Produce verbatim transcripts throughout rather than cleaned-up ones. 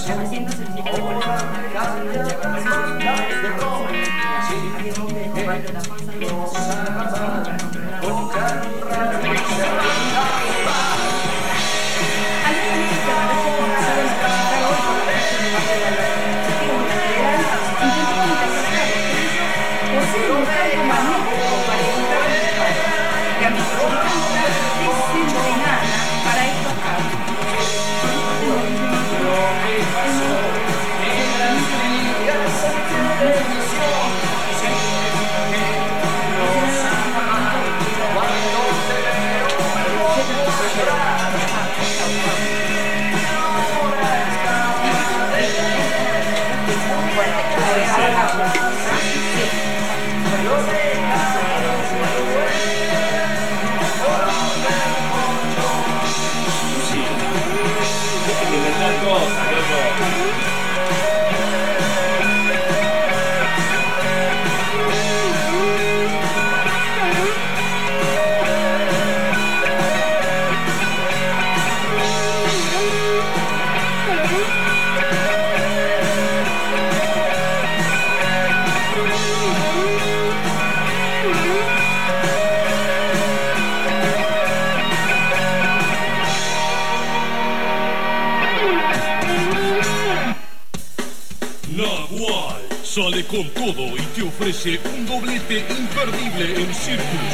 Sale con todo y te ofrece un doblete imperdible en Circus.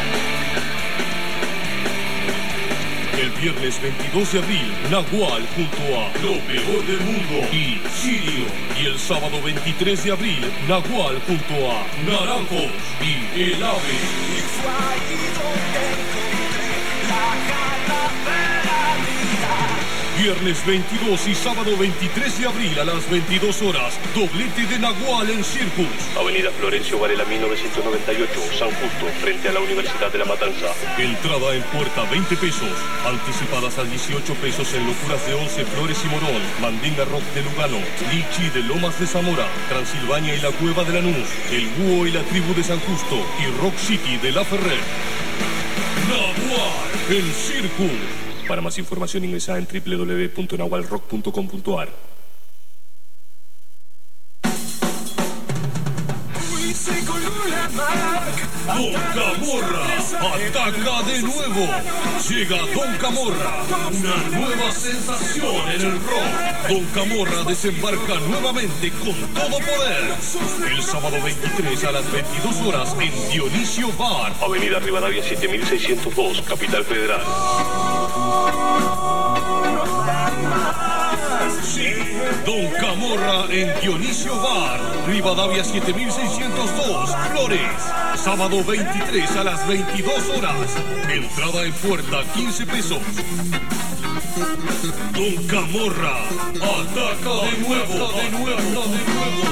El viernes veintidós de abril, Nagual junto a Lo Peor del Mundo y Sirio. Y el sábado veintitrés de abril, Nagual junto a Naranjos y El Ave. Viernes veintidós y sábado veintitrés de abril a las veintidós horas, doblete de Nagual en Circus. Avenida Florencio Varela mil novecientos noventa y ocho, San Justo, frente a la Universidad de La Matanza. Entrada en puerta veinte pesos, anticipadas a dieciocho pesos en Locuras de Once, Flores y Morón, Mandinga Rock de Lugano, Lichi de Lomas de Zamora, Transilvania y la Cueva de Lanús, El Búho y la Tribu de San Justo y Rock City de La Ferrer. Nagual en Circus. Para más información ingresa en doble u doble u doble u punto nagual rock punto com punto a r. Don Camorra ataca de nuevo. Llega Don Camorra, una nueva sensación en el rock. Don Camorra desembarca nuevamente con todo poder. El sábado veintitrés a las veintidós horas en Dionisio Bar. Avenida Rivadavia siete mil seiscientos dos, Capital Federal. Sí, Don Camorra en Dionisio Bar, Rivadavia siete mil seiscientos dos, Flores. Sábado veintitrés a las veintidós horas. Entrada en puerta quince pesos. Don Camorra ataca de nuevo, de nuevo, de nuevo.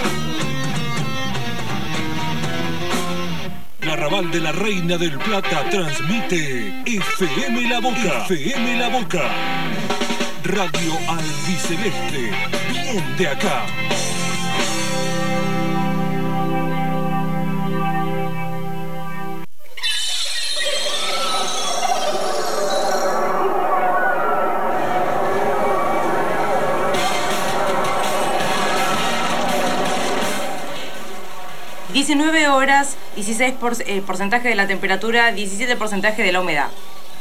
La Arrabal de la Reina del Plata transmite F M La Boca. F M La Boca. Radio Albiceleste. Bien de acá. diecinueve horas, dieciséis por, eh, porcentaje de la temperatura, diecisiete porcentaje de la humedad.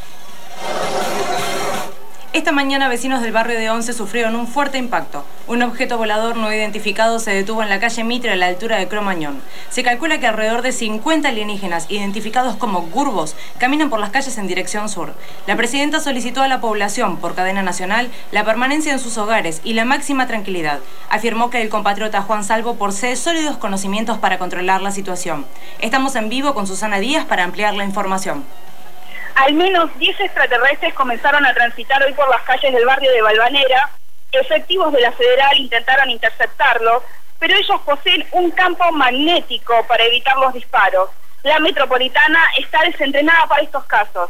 Esta mañana vecinos del barrio de Once sufrieron un fuerte impacto. Un objeto volador no identificado se detuvo en la calle Mitre a la altura de Cromañón. Se calcula que alrededor de cincuenta alienígenas, identificados como Gurbos, caminan por las calles en dirección sur. La presidenta solicitó a la población, por cadena nacional, la permanencia en sus hogares y la máxima tranquilidad. Afirmó que el compatriota Juan Salvo posee sólidos conocimientos para controlar la situación. Estamos en vivo con Susana Díaz para ampliar la información. Al menos diez extraterrestres comenzaron a transitar hoy por las calles del barrio de Balvanera. Efectivos de la Federal intentaron interceptarlos, pero ellos poseen un campo magnético para evitar los disparos. La Metropolitana está desentrenada para estos casos.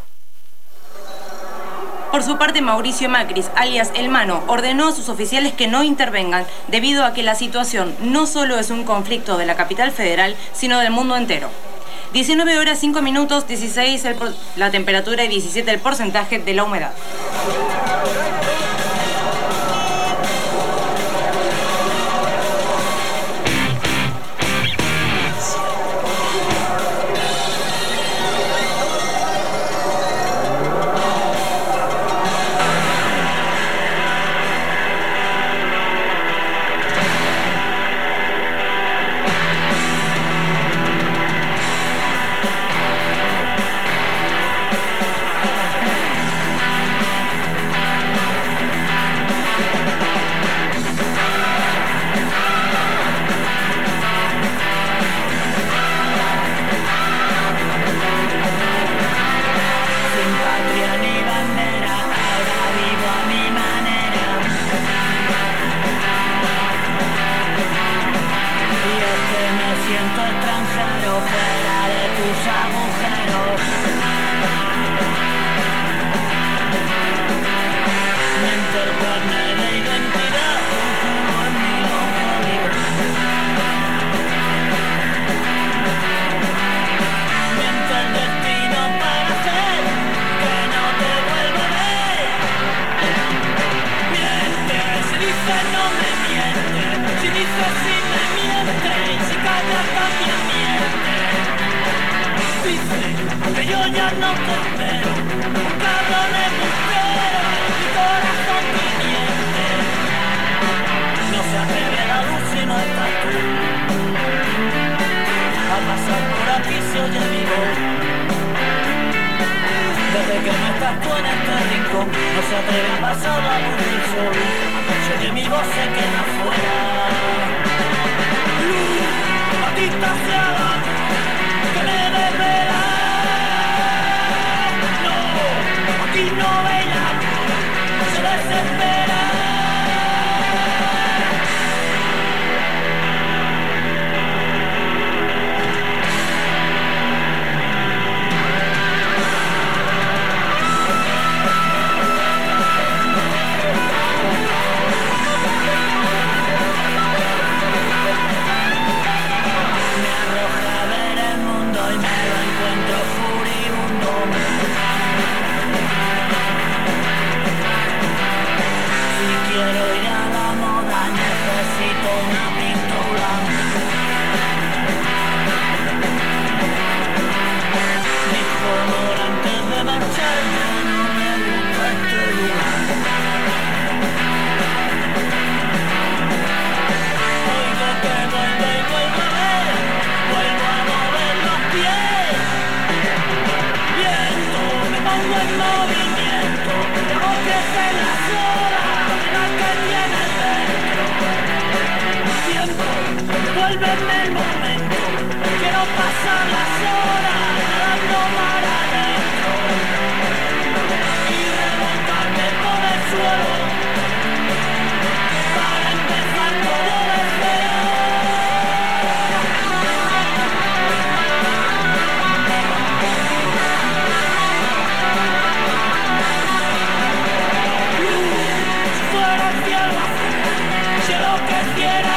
Por su parte, Mauricio Macris, alias El Mano, ordenó a sus oficiales que no intervengan, debido a que la situación no solo es un conflicto de la capital federal, sino del mundo entero. diecinueve horas cinco minutos, dieciséis el por... la temperatura y diecisiete el porcentaje de la humedad. dice si me miente y si calla también miente. Dice que yo ya no te espero, un cabrón embustero, mi corazón tiniente. No se atreve a la luz si no estás tú. A pasar por aquí se oye mi voz. Desde que no estás tú en este rincón, no se atreve a pasar la luz del sol. Se oye mi voz, se queda afuera. Luz, maldita sea la luz que me desvela. No, aquí no veía luz, se desespera. Vuélveme el momento, quiero pasar las horas nadando mar adentro y remontarme por el suelo para empezar todo de cero. Si fuera el cielo azul, si lo que quiera.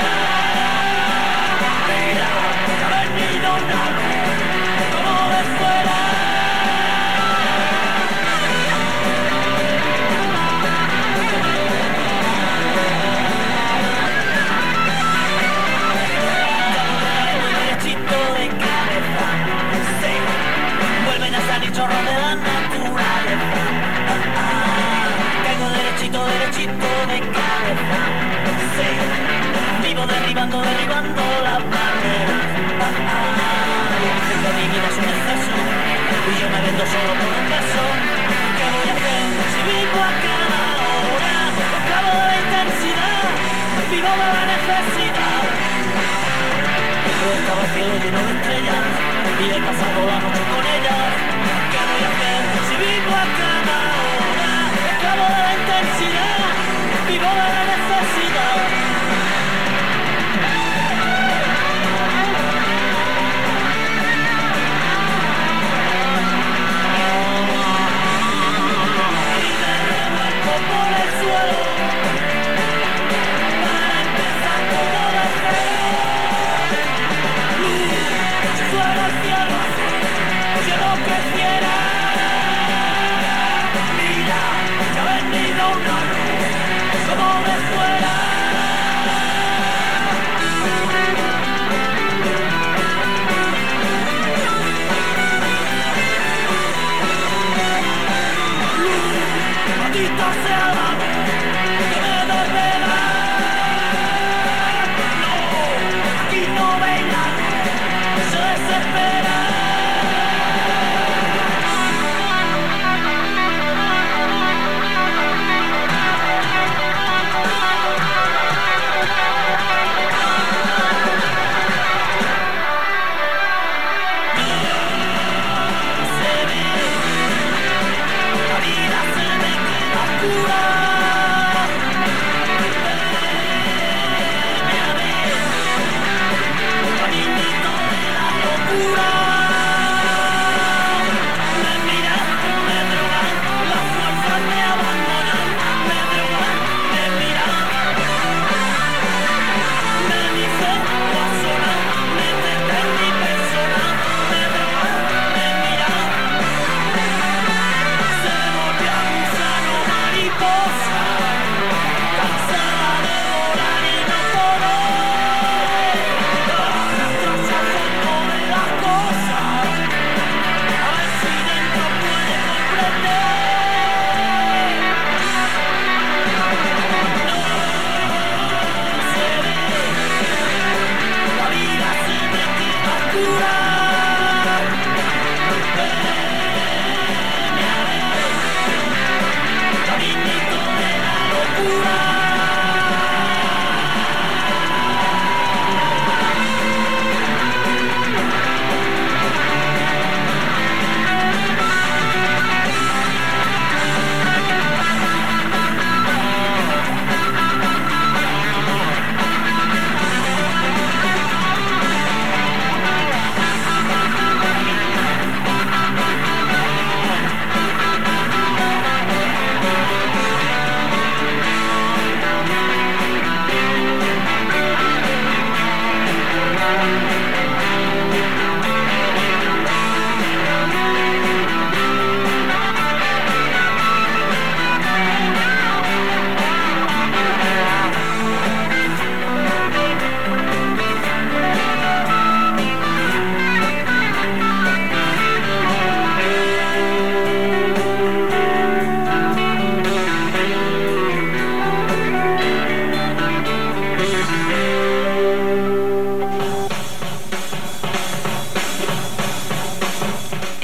Chorro de la naturaleza. Ah, ah, caigo derechito, derechito de cabeza. Sí, vivo derribando, derribando las barreras. Ah, ah, dicen que mi vida es un exceso y yo me vendo solo por un beso. ¿Qué voy a hacer si vivo a cada hora? Esclavo de la intensidad, vivo de la necesidad. Pero estaba el cielo lleno de estrellas y he pasado la noche con ellas. Si vivo a cada hora, esclavo de la intensidad, vivo de la necesidad.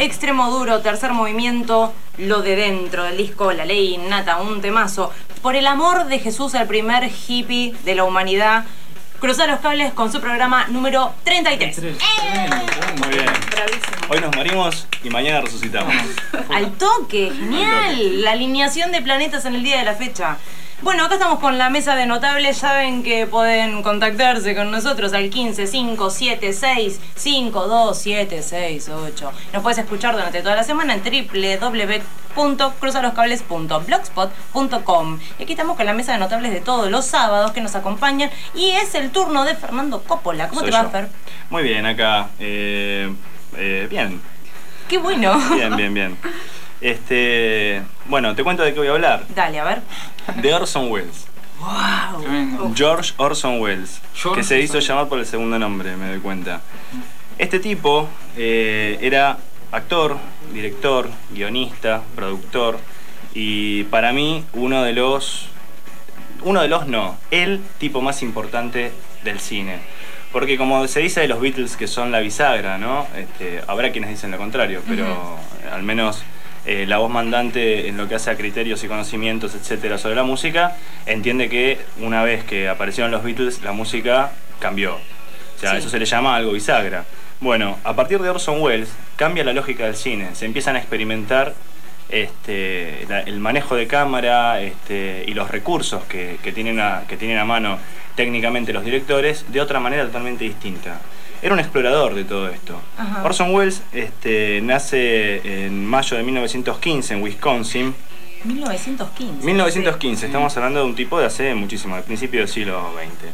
Extremo Duro, tercer movimiento, Lo de Dentro, del disco La Ley Innata, un temazo. Por el amor de Jesús, el primer hippie de la humanidad. Cruzar los cables con su programa número treinta y tres. ¡Eh! Muy bien. Bravísimo. Hoy nos morimos y mañana resucitamos. Al toque, genial. La alineación de planetas en el día de la fecha. Bueno, acá estamos con la mesa de notables. Saben que pueden contactarse con nosotros al quince cinco siete seis cinco dos siete seis ocho. Nos puedes escuchar durante toda la semana en doble u doble u doble u punto cruzarloscables punto blogspot punto com. Y aquí estamos con la mesa de notables de todos los sábados que nos acompañan. Y es el turno de Fernando Coppola. ¿Cómo Soy te va, yo. Fer? Muy bien, acá. Eh, eh, bien. Qué bueno. Bien, bien, bien. Este, bueno, te cuento de qué voy a hablar. Dale, a ver. De Orson Welles. Wow. George Orson Welles, George que se hizo Orson. llamar por el segundo nombre, me doy cuenta. Este tipo eh, era actor, director, guionista, productor y para mí uno de los, uno de los no, el tipo más importante del cine. Porque como se dice de los Beatles que son la bisagra, ¿no? Este, habrá quienes dicen lo contrario, pero uh-huh. al menos eh, la voz mandante en lo que hace a criterios y conocimientos, etcétera, sobre la música, entiende que una vez que aparecieron los Beatles, la música cambió. O sea, Sí. eso se le llama algo bisagra. Bueno, a partir de Orson Welles cambia la lógica del cine, se empiezan a experimentar este, la- el manejo de cámara este, y los recursos que, que, tienen a, que tienen a mano técnicamente los directores de otra manera totalmente distinta. Era un explorador de todo esto. Ajá. Orson Welles este, nace en mayo de mil novecientos quince en Wisconsin. mil novecientos quince. mil novecientos quince, estamos hablando de un tipo de hace muchísimo, del principio del siglo veinte.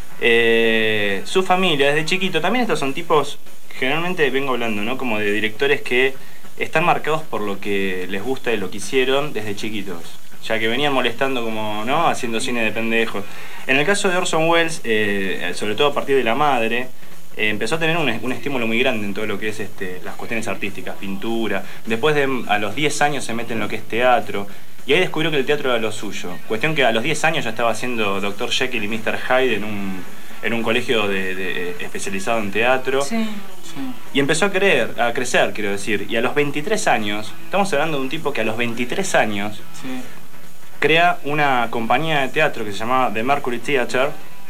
Eh, su familia, desde chiquito, también estos son tipos, generalmente vengo hablando, ¿no? Como de directores que están marcados por lo que les gusta y lo que hicieron desde chiquitos, ya que venían molestando como, ¿no? Haciendo cine de pendejos. En el caso de Orson Welles, eh, sobre todo a partir de la madre, eh, empezó a tener un, un estímulo muy grande en todo lo que es este, las cuestiones artísticas, pintura. Después de a los diez años se mete en lo que es teatro. Y ahí descubrió que el teatro era lo suyo. Cuestión que a los diez años ya estaba haciendo doctor Jekyll y mister Hyde en un, en un colegio de, de, especializado en teatro. Sí. Y empezó a, creer, a crecer, quiero decir. Y a los veintitrés años, estamos hablando de un tipo que a los veintitrés años Sí. crea una compañía de teatro que se llamaba The Mercury Theatre,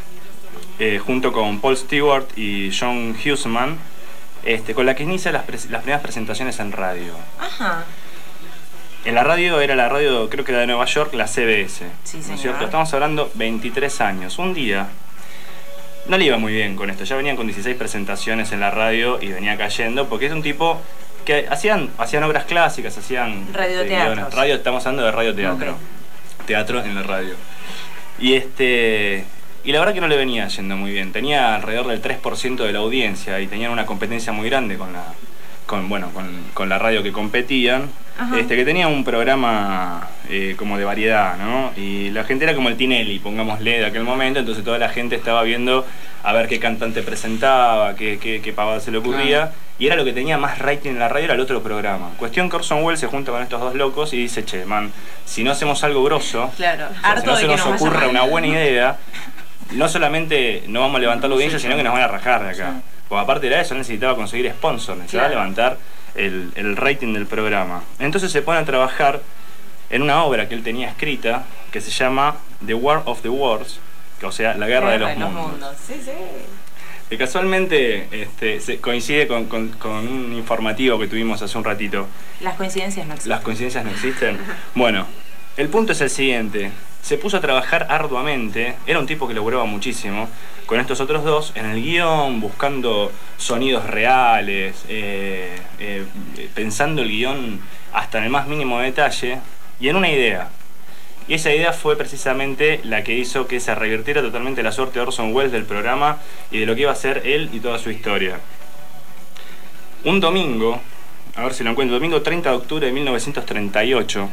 eh, junto con Paul Stewart y John Huseman, este, con la que inicia las, pres- las primeras presentaciones en radio. Ajá. En la radio era la radio, creo que la de Nueva York, la C B S. Sí, ¿No señor. es cierto? Estamos hablando veintitrés años. Un día no le iba muy bien con esto. Ya venían con dieciséis presentaciones en la radio y venía cayendo porque es un tipo que hacían, hacían obras clásicas, hacían Radioteatros. guiones. Radio, estamos hablando de radioteatro. Ok. Teatro en la radio. Y este y la verdad que no le venía yendo muy bien. Tenía alrededor del tres por ciento de la audiencia y tenían una competencia muy grande con la con bueno, con, con la radio que competían. Ajá. Este que tenía un programa eh, como de variedad, ¿no? Y la gente era como el Tinelli, pongámosle, de aquel momento, entonces toda la gente estaba viendo a ver qué cantante presentaba, qué, qué, qué pavada se le ocurría, Claro. y era lo que tenía más rating en la radio, era el otro programa. Cuestión que Orson Welles se junta con estos dos locos y dice, che, man, si no hacemos algo grosso, Claro. o sea, si Harto no de se que nos nos vaya ocurra mal. una buena idea, no solamente no vamos a levantar la audiencia, sino que nos van a rajar de acá. Sí. Porque aparte de eso necesitaba conseguir sponsors, necesitaba Claro. levantar el, el rating del programa. Entonces se pone a trabajar en una obra que él tenía escrita que se llama The War of the Wars, que, o sea, la guerra, de los, mundos. Sí, sí. Que casualmente este, se coincide con, con- con un informativo que tuvimos hace un ratito. Las coincidencias no existen. ¿Las coincidencias no existen? Bueno, el punto es el siguiente. Se puso a trabajar arduamente, era un tipo que lograba muchísimo, con estos otros dos, en el guión, buscando sonidos reales, eh, eh, pensando el guión hasta en el más mínimo detalle, y en una idea. Y esa idea fue precisamente la que hizo que se revirtiera totalmente la suerte de Orson Welles del programa y de lo que iba a ser él y toda su historia. Un domingo, a ver si lo encuentro, domingo treinta de octubre de mil novecientos treinta y ocho,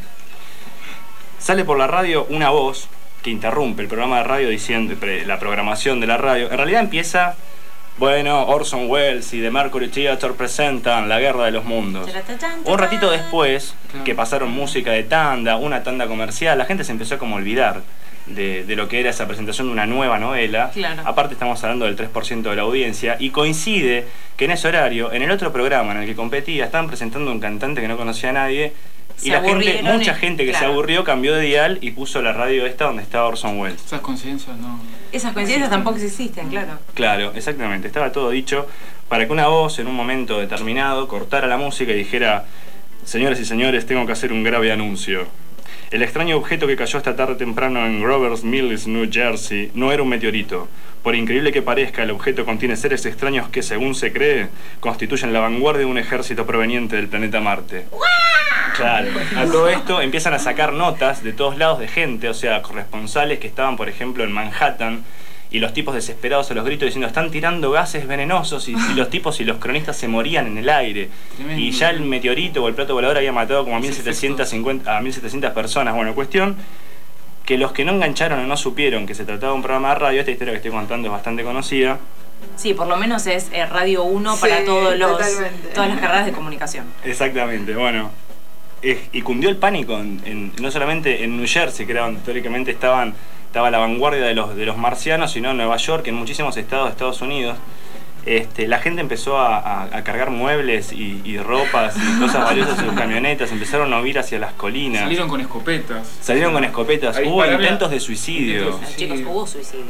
sale por la radio una voz que interrumpe el programa de radio diciendo pre- la programación de la radio. En realidad empieza, bueno, Orson Welles y The Mercury Theatre presentan La Guerra de los Mundos. Un ratito después, que pasaron música de tanda, una tanda comercial, la gente se empezó como a olvidar de, de lo que era esa presentación de una nueva novela. Claro. Aparte estamos hablando del tres por ciento de la audiencia, y coincide que en ese horario, en el otro programa en el que competía, estaban presentando un cantante que no conocía a nadie, y Se la gente, aburrieron mucha y- gente que claro. se aburrió cambió de dial y puso la radio esta donde estaba Orson Welles. Esas coincidencias no... Esas coincidencias tampoco existen, claro. Claro, exactamente. Estaba todo dicho para que una voz en un momento determinado cortara la música y dijera: señoras y señores, tengo que hacer un grave anuncio. El extraño objeto que cayó esta tarde temprano en Grover's Mills, New Jersey, no era un meteorito. Por increíble que parezca, el objeto contiene seres extraños que, según se cree, constituyen la vanguardia de un ejército proveniente del planeta Marte. Claro. A todo esto empiezan a sacar notas de todos lados de gente, o sea, corresponsales que estaban, por ejemplo, en Manhattan, y los tipos desesperados a los gritos diciendo: están tirando gases venenosos, y, y los tipos y los cronistas se morían en el aire. Tremendo. Y ya el meteorito o el plato volador había matado como a mil setecientas cincuenta a mil setecientas personas. Bueno, cuestión que los que no engancharon o no supieron que se trataba de un programa de radio, esta historia que estoy contando es bastante conocida. Sí, por lo menos es eh, Radio uno Sí, para todos los, totalmente. todas las carreras de comunicación. Exactamente, bueno. Eh, y cundió el pánico en, en- no solamente en New Jersey, que era donde históricamente estaban, estaba la vanguardia de los, de los marcianos, sino en Nueva York, en muchísimos estados de Estados Unidos. Este, la gente empezó a, a- a cargar muebles y, y ropas y cosas valiosas en sus camionetas, empezaron a huir hacia las colinas. Salieron con escopetas. Salieron con escopetas, A hubo dispararle a- intentos de suicidio. Intentos de Chicos, suicidio. hubo suicidios.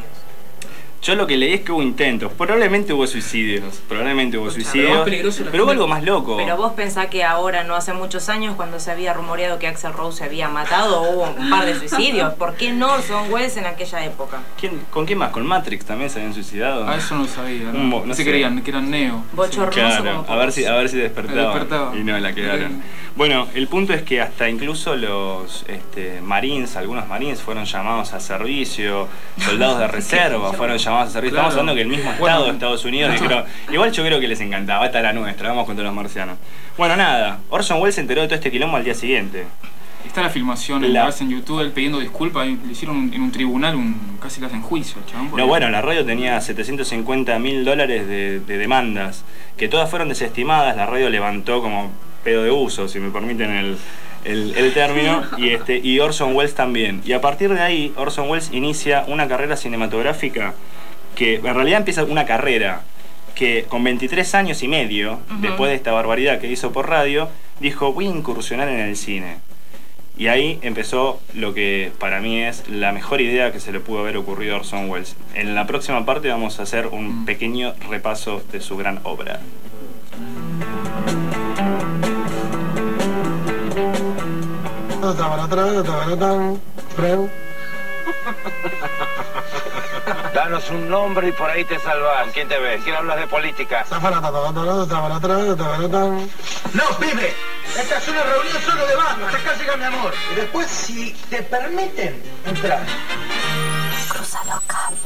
Yo lo que leí es que hubo intentos, probablemente hubo suicidios, probablemente hubo Pero suicidios, más peligroso la pero hubo gente- algo más loco. Pero vos pensás que ahora, no hace muchos años, cuando se había rumoreado que Axl Rose se había matado, hubo un par de suicidios. ¿Por qué no Orson Welles en aquella época? ¿Quién- ¿Con quién más? ¿Con Matrix también se habían suicidado? Ah, eso no lo sabía. Un mo- No, no se sé. creían que eran Neo. Bochornoso Claro, como a ver si, a ver si despertaban. Despertaba. Y no la quedaron. Bueno, el punto es que hasta incluso los este, marines, algunos marines fueron llamados a servicio, soldados de reserva fueron llamados a servicio. Claro. Estamos hablando que el mismo Bueno. estado de Estados Unidos dijeron, igual yo creo que les encantaba, esta es la nuestra, vamos contra los marcianos. Bueno, nada, Orson Welles se enteró de todo este quilombo al día siguiente. Está la filmación en, La- en YouTube, él pidiendo disculpas, y le hicieron en un tribunal, un, casi le hacen juicio, chabón. porque- No, bueno, la radio tenía setecientos cincuenta mil dólares de, de demandas, que todas fueron desestimadas, la radio levantó como pedo de uso, si me permiten el, el, el término, y, este, y Orson Welles también. Y a partir de ahí, Orson Welles inicia una carrera cinematográfica que en realidad empieza una carrera que con veintitrés años y medio, Ujú. después de esta barbaridad que hizo por radio, dijo: voy a incursionar en el cine. Y ahí empezó lo que para mí es la mejor idea que se le pudo haber ocurrido a Orson Welles. En la próxima parte vamos a hacer un pequeño repaso de su gran obra. Danos un nombre y por ahí te salvas. ¿Quién te ves? ¿Quién hablas de política? No, pibe. Esta es una reunión solo de bandas. Acá llega mi amor. Y después, si te permiten, entrar. Cruza los cables.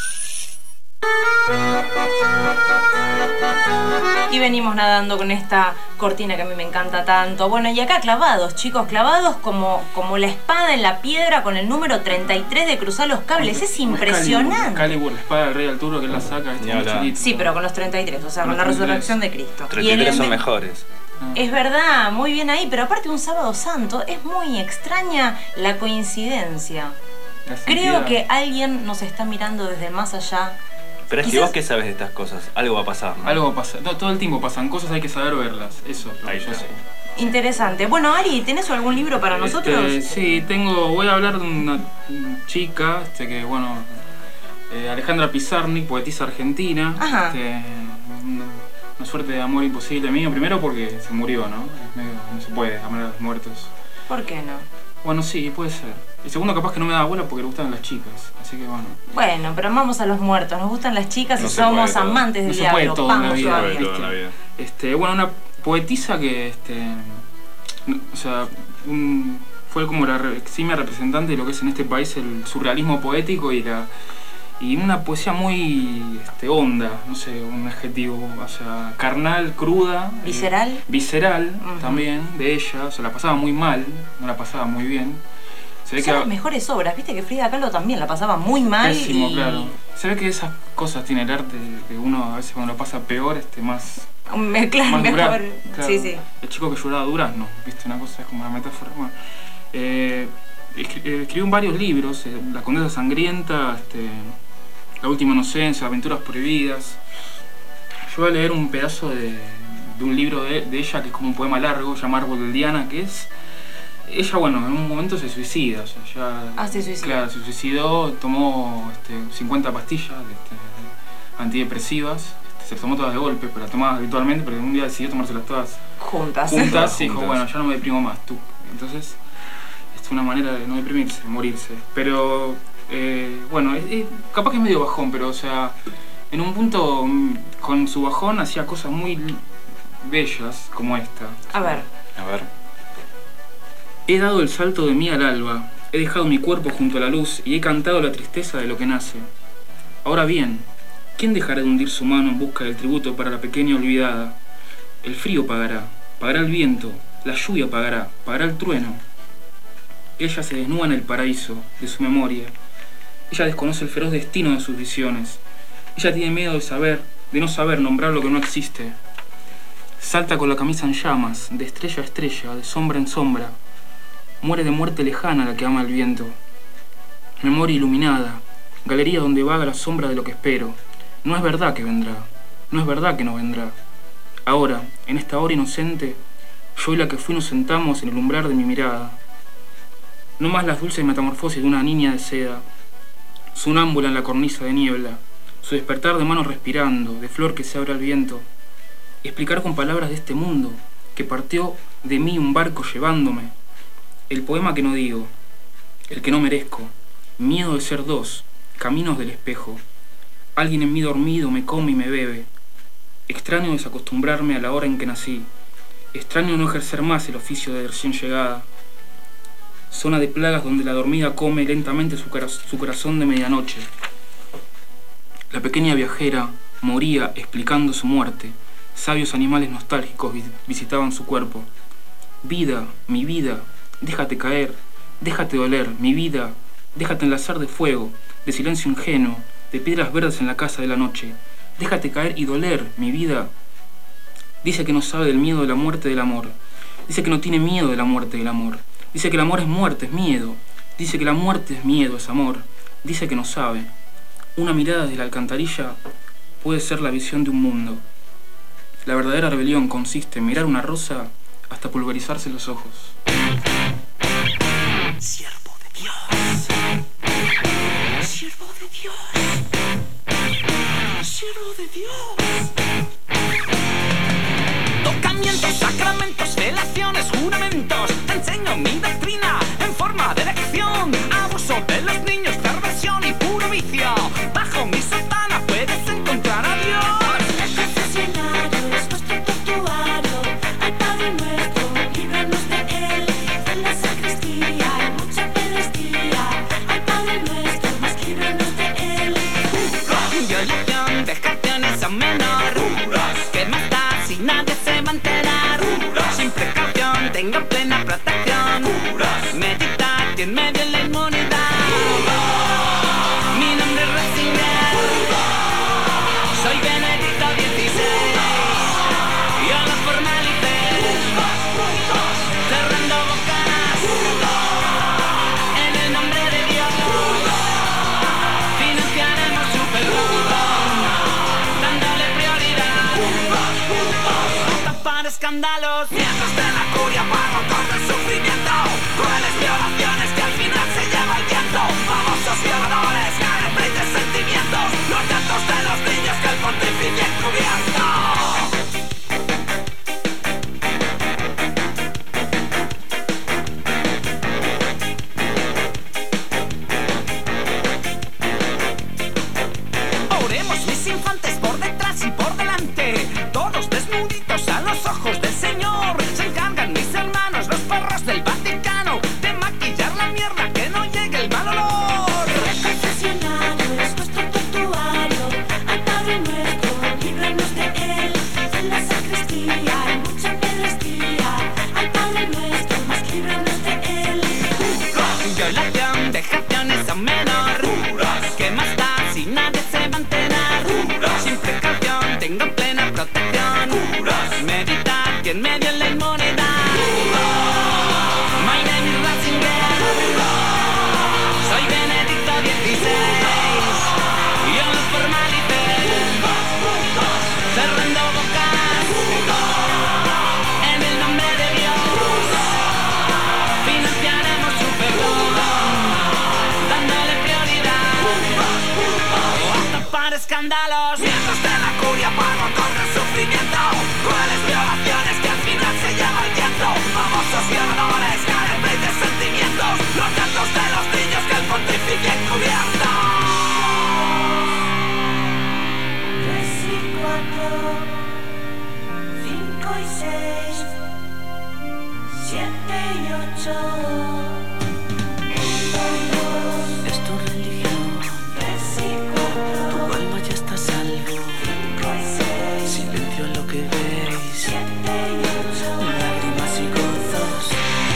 Y venimos nadando con esta cortina que a mí me encanta tanto. Bueno, y acá clavados, chicos, clavados como, como la espada en la piedra con el número treinta y tres de Cruzar los Cables. Es impresionante. Calibur, la espada del rey Arturo que él la saca. Este Ni hablar. chiquito. Sí, pero con los treinta y tres, o sea, Con con la los treinta y tres. resurrección de Cristo. treinta Y y en tres el son me- mejores. Es verdad, muy bien ahí, pero aparte un sábado santo es muy extraña la coincidencia. La Creo santidad. que alguien nos está mirando desde el más allá. Pero es que Quizás- vos qué sabes de estas cosas, algo va a pasar, ¿no? Algo pasa, no, todo el tiempo pasan cosas, hay que saber verlas. Eso, es lo Ahí que yo está. sé. Interesante. Bueno, Ari, ¿tenés algún libro para nosotros? Este, sí, tengo, voy a hablar de una chica, este, que bueno, eh, Alejandra Pizarnik, poetisa argentina. Ajá. Este, una, una suerte de amor imposible mío, primero porque se murió, ¿no? Es medio- no se puede amar a los muertos. ¿Por qué no? Bueno, sí, puede ser. Y segundo, capaz que no me da bola porque le gustan las chicas, así que bueno. Bueno, pero amamos a los muertos, nos gustan las chicas No y se somos puede todo. amantes del No se diablo. puede todo en la Vamos vida, todavía. Sobre todo en la vida. Este, bueno, una poetisa que, este, no- o sea, un- fue como la re- eximia representante de lo que es en este país el surrealismo poético y la y una poesía muy este, honda, no sé, un adjetivo, o sea, carnal, cruda, eh, ¿Visceral? visceral Ujú. también de ella, o sea, la pasaba muy mal, no la pasaba muy bien. Se ve Son que las mejores obras, viste que Frida Kahlo también la pasaba muy mal. pésimo, y... claro. Se ve que esas cosas tiene el arte, que uno a veces cuando lo pasa peor, este, más Me- claro, más mejor. Durazno, claro. Sí, sí. El chico que lloraba Durazno, viste, una cosa es como una metáfora. Bueno, eh, escribió varios libros, eh, La Condesa Sangrienta, este, La Última Inocencia, Aventuras Prohibidas. Yo voy a leer un pedazo de, de un libro de, de ella, que es como un poema largo, llamado Árbol del Diana, que es... Ella, bueno, en un momento se suicida, o sea, ya... Ah, se suicidó. Claro, se suicidó, tomó este, cincuenta pastillas este, antidepresivas, este, se las tomó todas de golpe, pero las tomaba habitualmente, pero un día decidió tomárselas todas juntas. Juntas y dijo, bueno, ya no me deprimo más, tú. Entonces, es una manera de no deprimirse, morirse. Pero, eh, bueno, es, es, capaz que es medio bajón, pero, o sea, en un punto, con su bajón, hacía cosas muy bellas, como esta. A ver. A ver. He dado el salto de mí al alba, he dejado mi cuerpo junto a la luz y he cantado la tristeza de lo que nace. Ahora bien, ¿quién dejará de hundir su mano en busca del tributo para la pequeña olvidada? El frío pagará, pagará el viento, la lluvia pagará, pagará el trueno. Ella se desnuda en el paraíso de su memoria. Ella desconoce el feroz destino de sus visiones. Ella tiene miedo de saber, de no saber nombrar lo que no existe. Salta con la camisa en llamas, de estrella a estrella, de sombra en sombra. Muere de muerte lejana la que ama el viento. Memoria iluminada, galería donde vaga la sombra de lo que espero. No es verdad que vendrá, no es verdad que no vendrá. Ahora, en esta hora inocente, yo y la que fui nos sentamos en el umbral de mi mirada. No más las dulces metamorfosis de una niña de seda, sonámbula en la cornisa de niebla, su despertar de manos respirando, de flor que se abre al viento. Explicar con palabras de este mundo, que partió de mí un barco llevándome. El poema que no digo, el que no merezco, miedo de ser dos, caminos del espejo. Alguien en mí dormido me come y me bebe. Extraño desacostumbrarme a la hora en que nací. Extraño no ejercer más el oficio de recién llegada. Zona de plagas donde la dormida come lentamente su, cara, su corazón de medianoche. La pequeña viajera moría explicando su muerte. Sabios animales nostálgicos visitaban su cuerpo. Vida, mi vida, déjate caer, déjate doler, mi vida, déjate enlazar de fuego, de silencio ingenuo, de piedras verdes en la casa de la noche. Déjate caer y doler, mi vida. Dice que no sabe del miedo de la muerte del amor. Dice que no tiene miedo de la muerte del amor. Dice que el amor es muerte, es miedo. Dice que la muerte es miedo, es amor. Dice que no sabe. Una mirada desde la alcantarilla puede ser la visión de un mundo. La verdadera rebelión consiste en mirar una rosa hasta pulverizarse los ojos. Siervo de Dios. Siervo de Dios. Siervo de Dios. Tocamientos, sacramentos, felaciones, juramentos. Te enseño mi doctrina en forma de lección. Abuso de los niños, perversión y puro vicio. Bajo mi sotana puedes encontrar a Dios. El confesionario es nuestro portuario. Al Padre nuestro, líbranos de él. En la sacristía hay mucha pedestía. Al Padre nuestro, más líbranos de él. Violación, vejaciones a menor. ¿Qué más da si nadie se va a enterar? Sin precaución, tengo plena protección. Meditar que en medio de la inmunidad. Mi nombre es Ratzinger. Soy Benedicto dieciséis. Yo lo formalicé. Cerrando bocas. En el nombre de Dios. Financiaremos su perdón. Dándole prioridad. A tapar escándalos. Mientras de la curia pago con el sufrimiento. Crueles violaciones que al final se lleva el viento. Famosos violadores, carentes de sentimientos. Los llantos de los niños que el pontífice encubierto. Oremos mis infantes por detrás y por delante. Todos desnuditos a los ojos del Señor. Se encargan mis hermanos, los perros del Vaticano, de maquillar la mierda que no llegue el mal olor. El confesionario es nuestro portuario. Al Padre nuestro, líbranos de él. En la sacristía hay mucha pedestía. Al Padre nuestro, más líbranos de él. Violación, vejaciones a menor. ¿Qué más da si nadie se va a enterar? escándalos. Miembros de la curia pagan contra el sufrimiento. Crueles violaciones que al final se lleva el viento. Famosos violadores, carentes de sentimientos. Los llantos de los niños que el pontificio encubierto. Tres y cuatro, cinco y seis, siete y ocho, uno y dos. Es tu religión. Tres y cuatro, Tu alma ya está a salvo. cinco y seis, Silencio a lo que veis. siete y ocho. Lágrimas y gozos.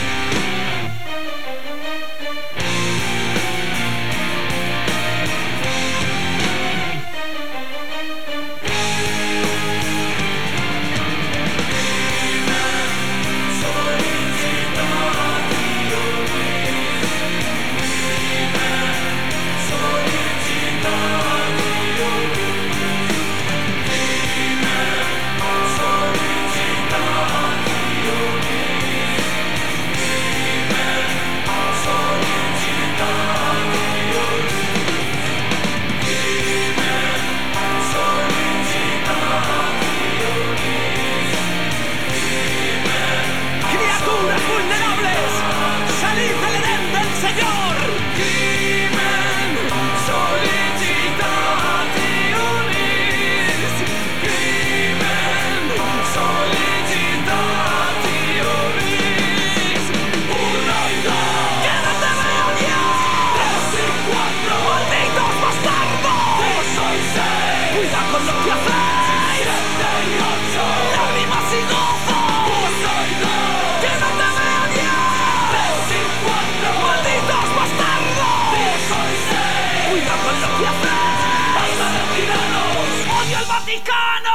Criaturas vulnerables, salid del Edén del Señor. Crimen, solicitati unis. Crimen, solicitati unis. Uno y dos. Quédate reunión. Tres y cuatro. Malditos bastardos. Cinco y seis. Cuida con lo que hacéis. Siete y ocho. Lágrimas y gozo. Uno y dos. Quédate reunión. Tres y cuatro. Malditos bastardos. Cinco y seis. Cuida con lo que hacéis. Basta de tiranos. Odio al Vaticano.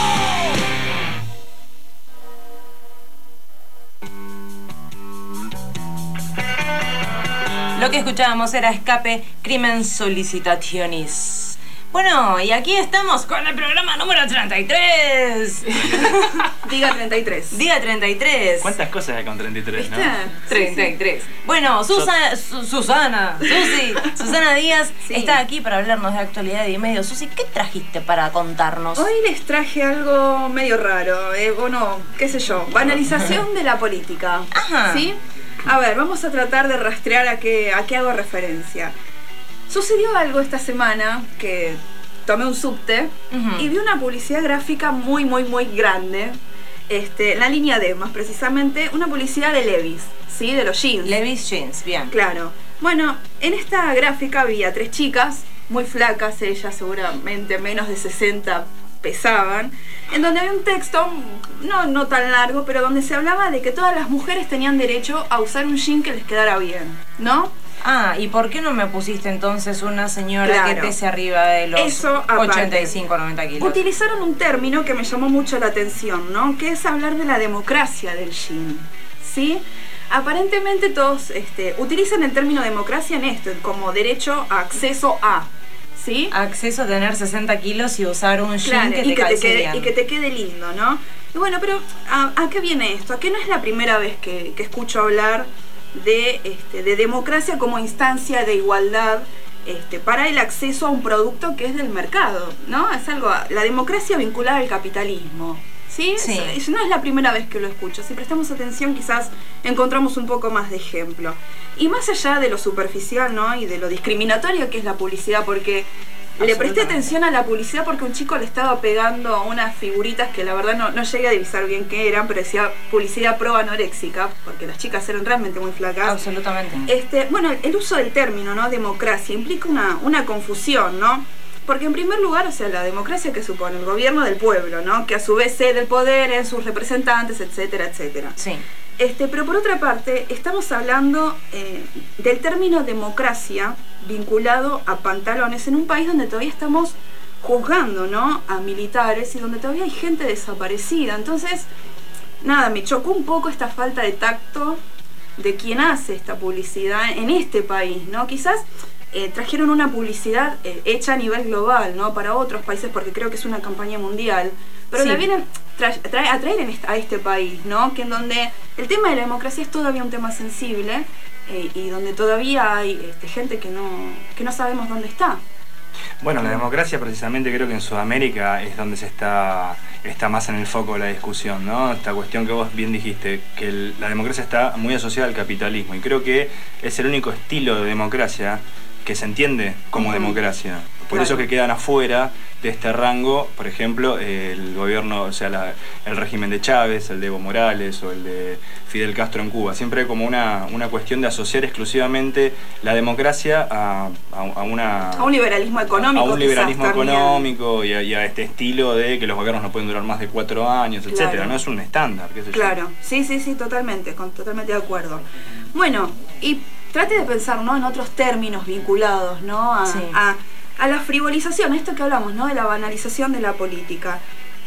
Lo que escuchábamos era Escape, Crimen Solicitationis. Bueno, y aquí estamos con el programa número treinta y tres. Diga treinta y tres. Diga treinta y tres. ¿Cuántas cosas hay con treinta y tres, no? treinta y tres. Bueno, Susa- Su- Susana, Susi, Susana Díaz Sí. está aquí para hablarnos de actualidad y medio. Susi, ¿qué trajiste para contarnos? Hoy les traje algo medio raro, eh, bueno, qué sé yo, banalización de la política. Ajá. ¿Sí? A ver, vamos a tratar de rastrear a qué, a qué hago referencia. Sucedió algo esta semana que tomé un subte Ujú. y vi una publicidad gráfica muy, muy, muy grande. Este, en la línea D, más precisamente, una publicidad de Levi's, ¿sí? De los jeans. Levi's Jeans, bien. Claro. Bueno, en esta gráfica había tres chicas, muy flacas, ellas seguramente menos de sesenta pesaban, en donde había un texto, no, no tan largo, pero donde se hablaba de que todas las mujeres tenían derecho a usar un jean que les quedara bien, ¿no? Ah, ¿y por qué no me pusiste entonces una señora Claro. que pese arriba de los Eso aparte. ochenta y cinco, noventa kilos? Utilizaron un término que me llamó mucho la atención, ¿no? Que es hablar de la democracia del jean, ¿sí? Aparentemente todos este, utilizan el término democracia en esto, como derecho a acceso a, ¿sí? Acceso a tener sesenta kilos y usar un jean Claro, que y, te que te calce quede, bien. y que te quede lindo, ¿no? Y bueno, pero ¿a, a qué viene esto? ¿A qué no es la primera vez que, que escucho hablar de, este, de democracia como instancia de igualdad este, para el acceso a un producto que es del mercado, ¿no? Es algo, la democracia vinculada al capitalismo, ¿sí? Sí. Es- es- no es la primera vez que lo escucho. Si prestamos atención quizás encontramos un poco más de ejemplo. Y más allá de lo superficial, ¿no? Y de lo discriminatorio que es la publicidad, porque le presté atención a la publicidad porque un chico le estaba pegando unas figuritas que la verdad no, no llegué a divisar bien qué eran, pero decía publicidad pro anoréxica, porque las chicas eran realmente muy flacas. Absolutamente. Este, bueno, el uso del término, ¿no? Democracia implica una, una confusión, ¿no? Porque en primer lugar, o sea, la democracia que supone el gobierno del pueblo, ¿no? Que a su vez cede el poder en sus representantes, etcétera, etcétera. Sí. Este, pero por otra parte, estamos hablando eh, del término democracia vinculado a pantalones en un país donde todavía estamos juzgando, ¿no? A militares y donde todavía hay gente desaparecida. Entonces, nada, me chocó un poco esta falta de tacto de quien hace esta publicidad en este país, ¿no? Quizás eh, trajeron una publicidad eh, hecha a nivel global, ¿no? Para otros países, porque creo que es una campaña mundial, pero Sí. la vienen tra- tra- a traer en esta- a este país, ¿no? Que en donde el tema de la democracia es todavía un tema sensible eh, y donde todavía hay este, gente que no, que no sabemos dónde está. Bueno, la democracia precisamente creo que en Sudamérica es donde se está, está más en el foco de la discusión, ¿no? Esta cuestión que vos bien dijiste, que el, la democracia está muy asociada al capitalismo y creo que es el único estilo de democracia que se entiende como uh-huh. democracia. Por claro. eso que quedan afuera de este rango, por ejemplo, el gobierno, o sea, la, el régimen de Chávez, el de Evo Morales o el de Fidel Castro en Cuba. Siempre hay como una, una cuestión de asociar exclusivamente la democracia a, a, a una... A un liberalismo económico. A un liberalismo económico y a, y a este estilo de que los gobiernos no pueden durar más de cuatro años, claro. etcétera. No es un estándar, qué sé claro. yo. Sí, sí, sí, totalmente, con, totalmente de acuerdo. Bueno, y trate de pensar, ¿no?, en otros términos vinculados, ¿no?, a... Sí. a a la frivolización, esto que hablamos, ¿no?, de la banalización de la política.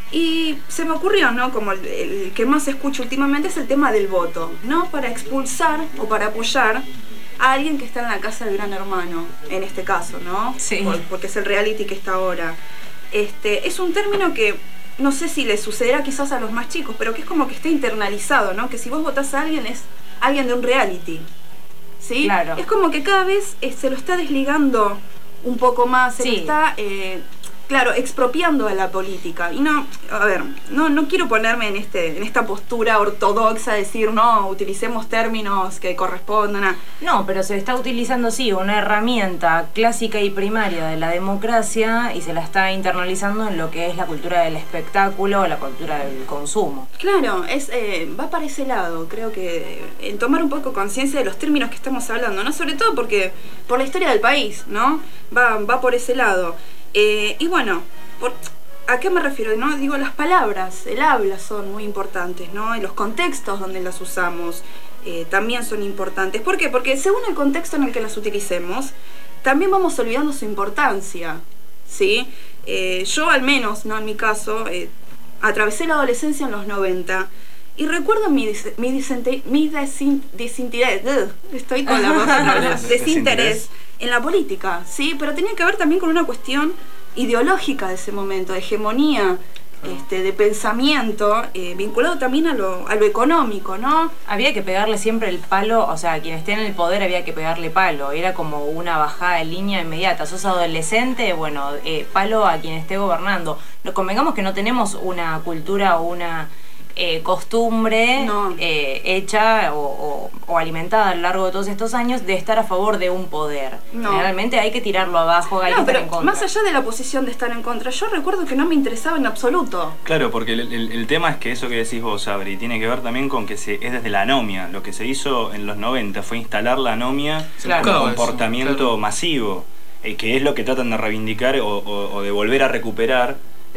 Y se me ocurrió, ¿no?, como el, el que más escucho últimamente es el tema del voto, ¿no?, para expulsar o para apoyar a alguien que está en la casa del gran hermano, en este caso, ¿no? Sí. Por, porque es el reality que está ahora. Este, es un término que no sé si le sucederá quizás a los más chicos, pero que es como que está internalizado, ¿no?, que si vos votás a alguien es alguien de un reality, ¿sí? Claro. Es como que cada vez eh, se lo está desligando un poco más, se sí. está, eh, claro, expropiando a la política. Y no, a ver, no, no quiero ponerme en este, en esta postura ortodoxa, decir, no, utilicemos términos que correspondan a... No, pero se está utilizando, sí, una herramienta clásica y primaria de la democracia y se la está internalizando en lo que es la cultura del espectáculo, la cultura del consumo. Claro, es, eh, va para ese lado, creo que en tomar un poco conciencia de los términos que estamos hablando, ¿no? Sobre todo porque, por la historia del país, ¿no? Va, va por ese lado. Eh, y bueno, por, ¿a qué me refiero? ¿No? Digo, las palabras, el habla son muy importantes, ¿no? Y los contextos donde las usamos eh, también son importantes. ¿Por qué? Porque según el contexto en el que las utilicemos, también vamos olvidando su importancia, ¿sí? Eh, yo al menos, ¿no?, en mi caso, eh, atravesé la adolescencia en los noventa y recuerdo mi, dis mi, disente mi desin desinterés, uh, estoy con la voz, desinterés en la política, ¿sí? Pero tenía que ver también con una cuestión ideológica de ese momento, de hegemonía, este, de pensamiento, eh, vinculado también a lo, a lo económico, ¿no? Había que pegarle siempre el palo, o sea, a quien esté en el poder había que pegarle palo, era como una bajada de línea inmediata. Sos adolescente, bueno, eh, palo a quien esté gobernando. No, convengamos que no tenemos una cultura o una... Eh, costumbre no. eh, hecha o, o, o alimentada a lo largo de todos estos años de estar a favor de un poder. No. Generalmente hay que tirarlo abajo, hay no, que estar pero en contra. Más allá de la posición de estar en contra, yo recuerdo que no me interesaba en absoluto. Claro, porque el, el, el tema es que eso que decís vos, Sabri, tiene que ver también con que se, es desde la anomia. Lo que se hizo en los noventa fue instalar la anomia claro. como comportamiento eso, claro. masivo, eh, que es lo que tratan de reivindicar o, o, o de volver a recuperar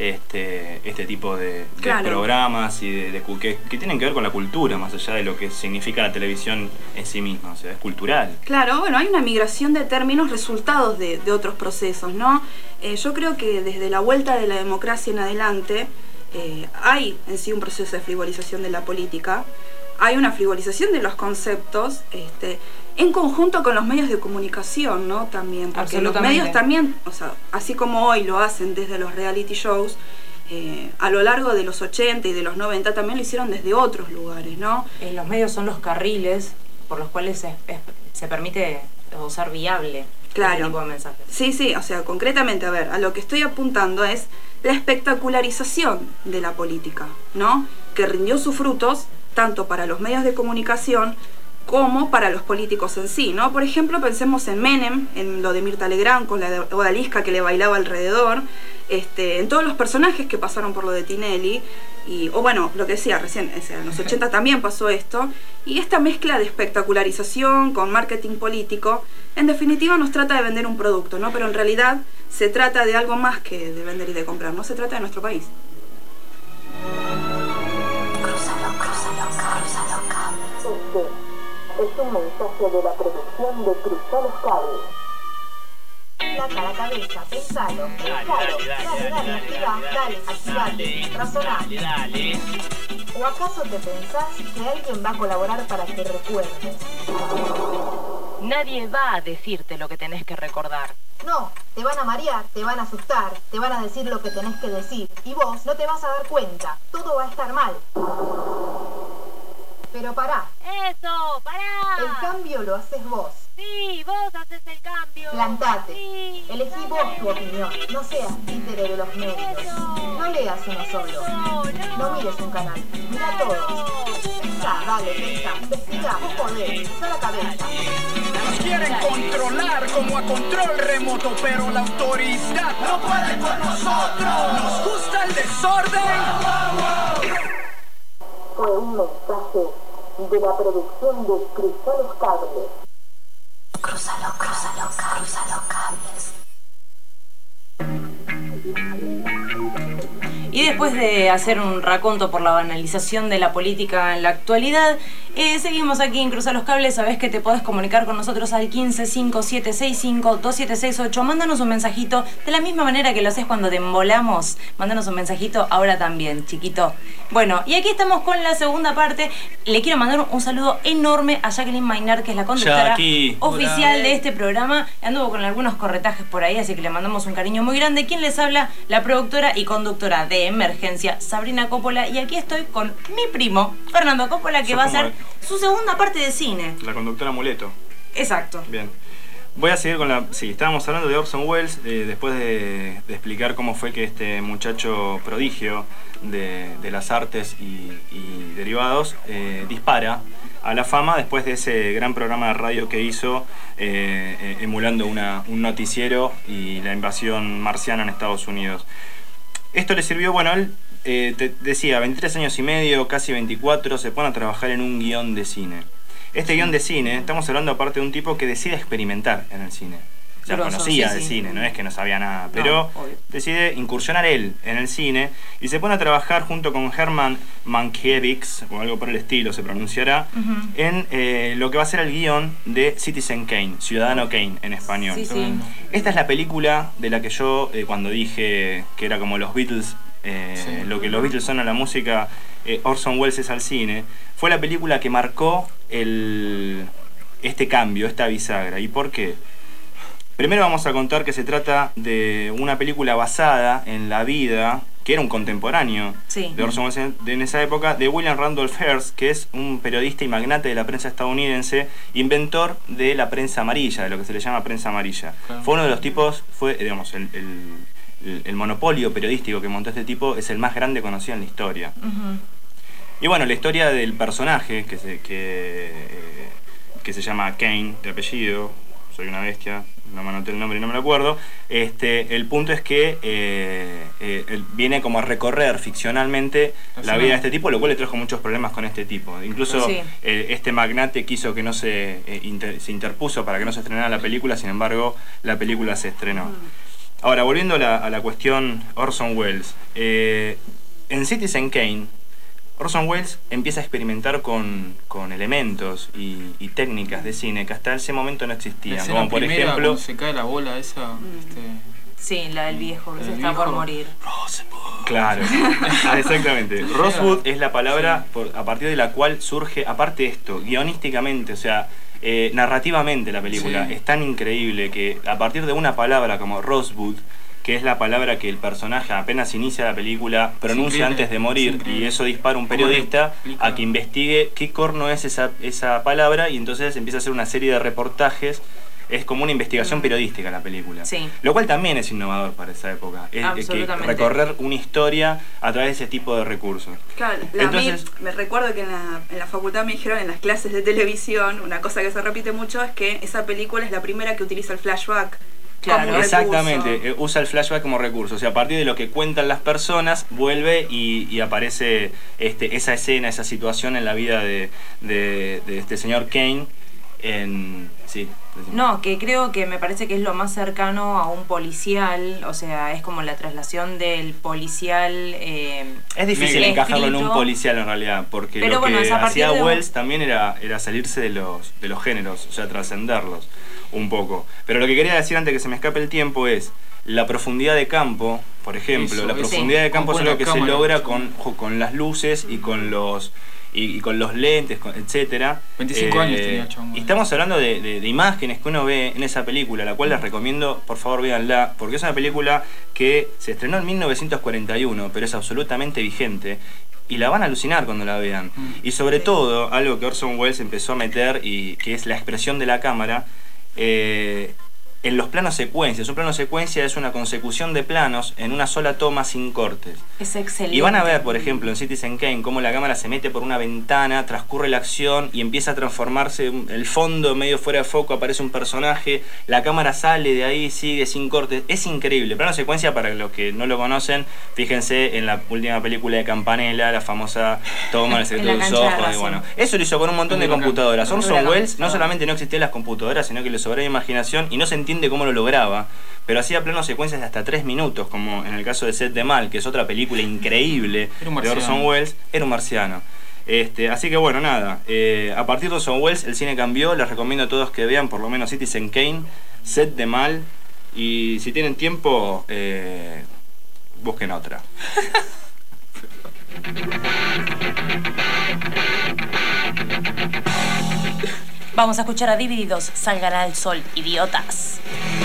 este este tipo de, de claro. programas y de, de que, que tienen que ver con la cultura más allá de lo que significa la televisión en sí misma, o sea, es cultural. Claro, bueno, hay una migración de términos resultados de, de otros procesos, ¿no? Eh, yo creo que desde la vuelta de la democracia en adelante eh, hay en sí un proceso de frivolización de la política, hay una frivolización de los conceptos, este, en conjunto con los medios de comunicación, ¿no? También, porque los medios también, o sea, así como hoy lo hacen desde los reality shows, eh, a lo largo de los ochenta y de los noventa también lo hicieron desde otros lugares, ¿no? Eh, los medios son los carriles por los cuales se, es, se permite o ser viable claro. este tipo de mensajes. Sí, sí, o sea, concretamente, a ver, a lo que estoy apuntando es la espectacularización de la política, ¿no? Que rindió sus frutos tanto para los medios de comunicación como para los políticos en sí, ¿no? Por ejemplo, pensemos en Menem, en lo de Mirta Legrand con la odalisca que le bailaba alrededor, este, en todos los personajes que pasaron por lo de Tinelli, y, o bueno, lo que decía recién, o sea, en los ochenta también pasó esto, y esta mezcla de espectacularización con marketing político, en definitiva nos trata de vender un producto, ¿no? Pero en realidad se trata de algo más que de vender y de comprar, no se trata de nuestro país. Cruzalo, cruzalo, cruzalo, cruzalo. Es un mensaje de la producción de Cruzar los Cables. Placa la cabeza, pensalo, pensalo, dale, dale, dale, activa, dale, activate, razoná. Dale, dale. ¿O acaso te pensás que alguien va a colaborar para que recuerdes? Nadie va a decirte lo que tenés que recordar. No, te van a marear, te van a asustar, te van a decir lo que tenés que decir y vos no te vas a dar cuenta, todo va a estar mal. Pero pará. ¡Eso! ¡Pará! El cambio lo haces vos. Sí, vos haces el cambio. Plantate. Sí, Elegí vos tu opinión. No seas títere de los medios. No leas uno solo. No mires un canal. Mira todos. Pensá, dale, pensá. Investigá, vos podés. Usa la cabeza. Nos quieren controlar como a control remoto, pero la autoridad no puede con nosotros. Nos gusta el desorden. Fue un mensaje de la producción de Cruza los Cables. Crúzalo, crúzalo, crúzalo cables. Y después de hacer un raconto por la banalización de la política en la actualidad, eh, seguimos aquí en Cruzar los Cables. Sabés que te podés comunicar con nosotros al quince cinco siete seis cinco dos siete seis ocho. Mándanos un mensajito de la misma manera que lo haces cuando te embolamos. Mándanos un mensajito ahora también, chiquito. Bueno, y aquí estamos con la segunda parte. Le quiero mandar un saludo enorme a Jacqueline Maynard, que es la conductora Jackie. oficial Hola. de este programa. Anduvo con algunos corretajes por ahí, así que le mandamos un cariño muy grande. ¿Quién les habla? La productora y conductora de Emergencia, Sabrina Coppola, y aquí estoy con mi primo, Fernando Coppola, que Sos va a como hacer su segunda parte de cine. La conductora Amuleto. Exacto. Bien. Voy a seguir con la... Sí, estábamos hablando de Orson Welles, eh, después de, de explicar cómo fue que este muchacho prodigio de, de las artes y, y derivados eh, dispara a la fama después de ese gran programa de radio que hizo eh, eh, emulando una, un noticiero y la invasión marciana en Estados Unidos. Esto le sirvió, bueno, él eh, te decía, veintitrés años y medio, casi veinticuatro, se pone a trabajar en un guión de cine. Este guión de cine, estamos hablando aparte de un tipo que decide experimentar en el cine. Ya Grosso, conocía sí, de sí. cine, no es que no sabía nada, No, pero obvio. decide incursionar él en el cine y se pone a trabajar junto con Herman Mankiewicz, o algo por el estilo se pronunciará, Ujú. en eh, lo que va a ser el guión de Citizen Kane, Ciudadano Kane en español. Sí, sí. Esta es la película de la que yo, eh, cuando dije que era como los Beatles, eh, Sí. lo que los Beatles son a la música, eh, Orson Welles es al cine, fue la película que marcó el, este cambio, esta bisagra. ¿Y por qué? Primero vamos a contar que se trata de una película basada en la vida, que era un contemporáneo Sí. de Orson Welles en, en esa época, de William Randolph Hearst, que es un periodista y magnate de la prensa estadounidense, inventor de la prensa amarilla, de lo que se le llama prensa amarilla. Claro. Fue uno de los tipos, fue, digamos, el, el, el, el monopolio periodístico que montó este tipo es el más grande conocido en la historia. Ujú. Y bueno, la historia del personaje, que se, que, eh, que se llama Kane, de apellido, soy una bestia, no me anoté el nombre y no me lo acuerdo, este, el punto es que eh, eh, él viene como a recorrer ficcionalmente la vida de este tipo, lo cual le trajo muchos problemas con este tipo. Incluso Sí. eh, este magnate quiso que no se, eh, inter- se interpuso para que no se estrenara la película, sin embargo, la película se estrenó. Ahora, volviendo a la, a la cuestión Orson Welles, eh, en Citizen Kane, Orson Welles empieza a experimentar con, con elementos y, y técnicas de cine que hasta ese momento no La existían. escena Como por primera, ejemplo... cuando se cae la bola esa. Este, Sí, la del viejo que El se está viejo. por morir. Claro, ah, exactamente. Rosewood es la palabra por, a partir de la cual surge, aparte de esto, guionísticamente, o sea, eh, narrativamente la película Sí. es tan increíble que a partir de una palabra como Rosewood, que es la palabra que el personaje apenas inicia la película pronuncia increíble, antes de morir, es increíble. y eso dispara a un ¿Cómo periodista replica? a que investigue qué corno es esa, esa palabra, y entonces empieza a hacer una serie de reportajes. Es como una investigación periodística la película. Sí. Lo cual también es innovador para esa época. Es, es que Absolutamente. recorrer una historia a través de ese tipo de recursos. Claro, la Entonces- me, me recuerdo que en la, en la facultad me dijeron en las clases de televisión, una cosa que se repite mucho es que esa película es la primera que utiliza el flashback. Claro. como un Exactamente, recurso. eh, usa el flashback como recurso. O sea, a partir de lo que cuentan las personas, vuelve y, y aparece este, esa escena, esa situación en la vida de, de, de este señor Kane. En, sí, decime. No, que creo que me parece que es lo más cercano a un policial, o sea, es como la traslación del policial. Eh, Es difícil escrito. encajarlo en un policial en realidad, porque Pero lo bueno, que es a partir hacía de un- Wells también era, era salirse de los, de los géneros, o sea, trascenderlos un poco. Pero lo que quería decir antes que se me escape el tiempo es la profundidad de campo, por ejemplo. Eso, la eso. profundidad de campo Con es algo buena que se cámara. logra con, con las luces y con los y, y con los lentes, con- etcétera. veinticinco años tenía el chabón. Y estamos hablando de, de- de imágenes que uno ve en esa película, la cual les recomiendo, por favor, véanla, porque es una película que se estrenó en mil novecientos cuarenta y uno, pero es absolutamente vigente. y la van a alucinar cuando la vean. Y sobre todo, algo que Orson Welles empezó a meter, y que es la expresión de la cámara, eh, en los planos secuencias. Un plano secuencia es una consecución de planos en una sola toma sin cortes. Es excelente. Y van a ver, por ejemplo, en Citizen Kane, cómo la cámara se mete por una ventana, transcurre la acción y empieza a transformarse el fondo medio fuera de foco, aparece un personaje, la cámara sale de ahí, sigue sin cortes. Es increíble. Plano secuencia, para los que no lo conocen, fíjense en la última película de Campanella, la famosa toma del secreto de sus ojos. Y bueno, eso lo hizo con un montón de computadoras. Orson Welles no solamente no existían las computadoras, sino que le sobraba imaginación y no se entiende cómo lo lograba, pero hacía planos secuencias de hasta tres minutos, como en el caso de Set de Mal, que es otra película increíble de Orson Welles. Era un marciano. Este, así que bueno, nada, eh, a partir de Orson Welles el cine cambió. Les recomiendo a todos que vean por lo menos Citizen Kane, Set de Mal, y si tienen tiempo, eh, busquen otra. Vamos a escuchar a Divididos, Salgan al Sol, idiotas.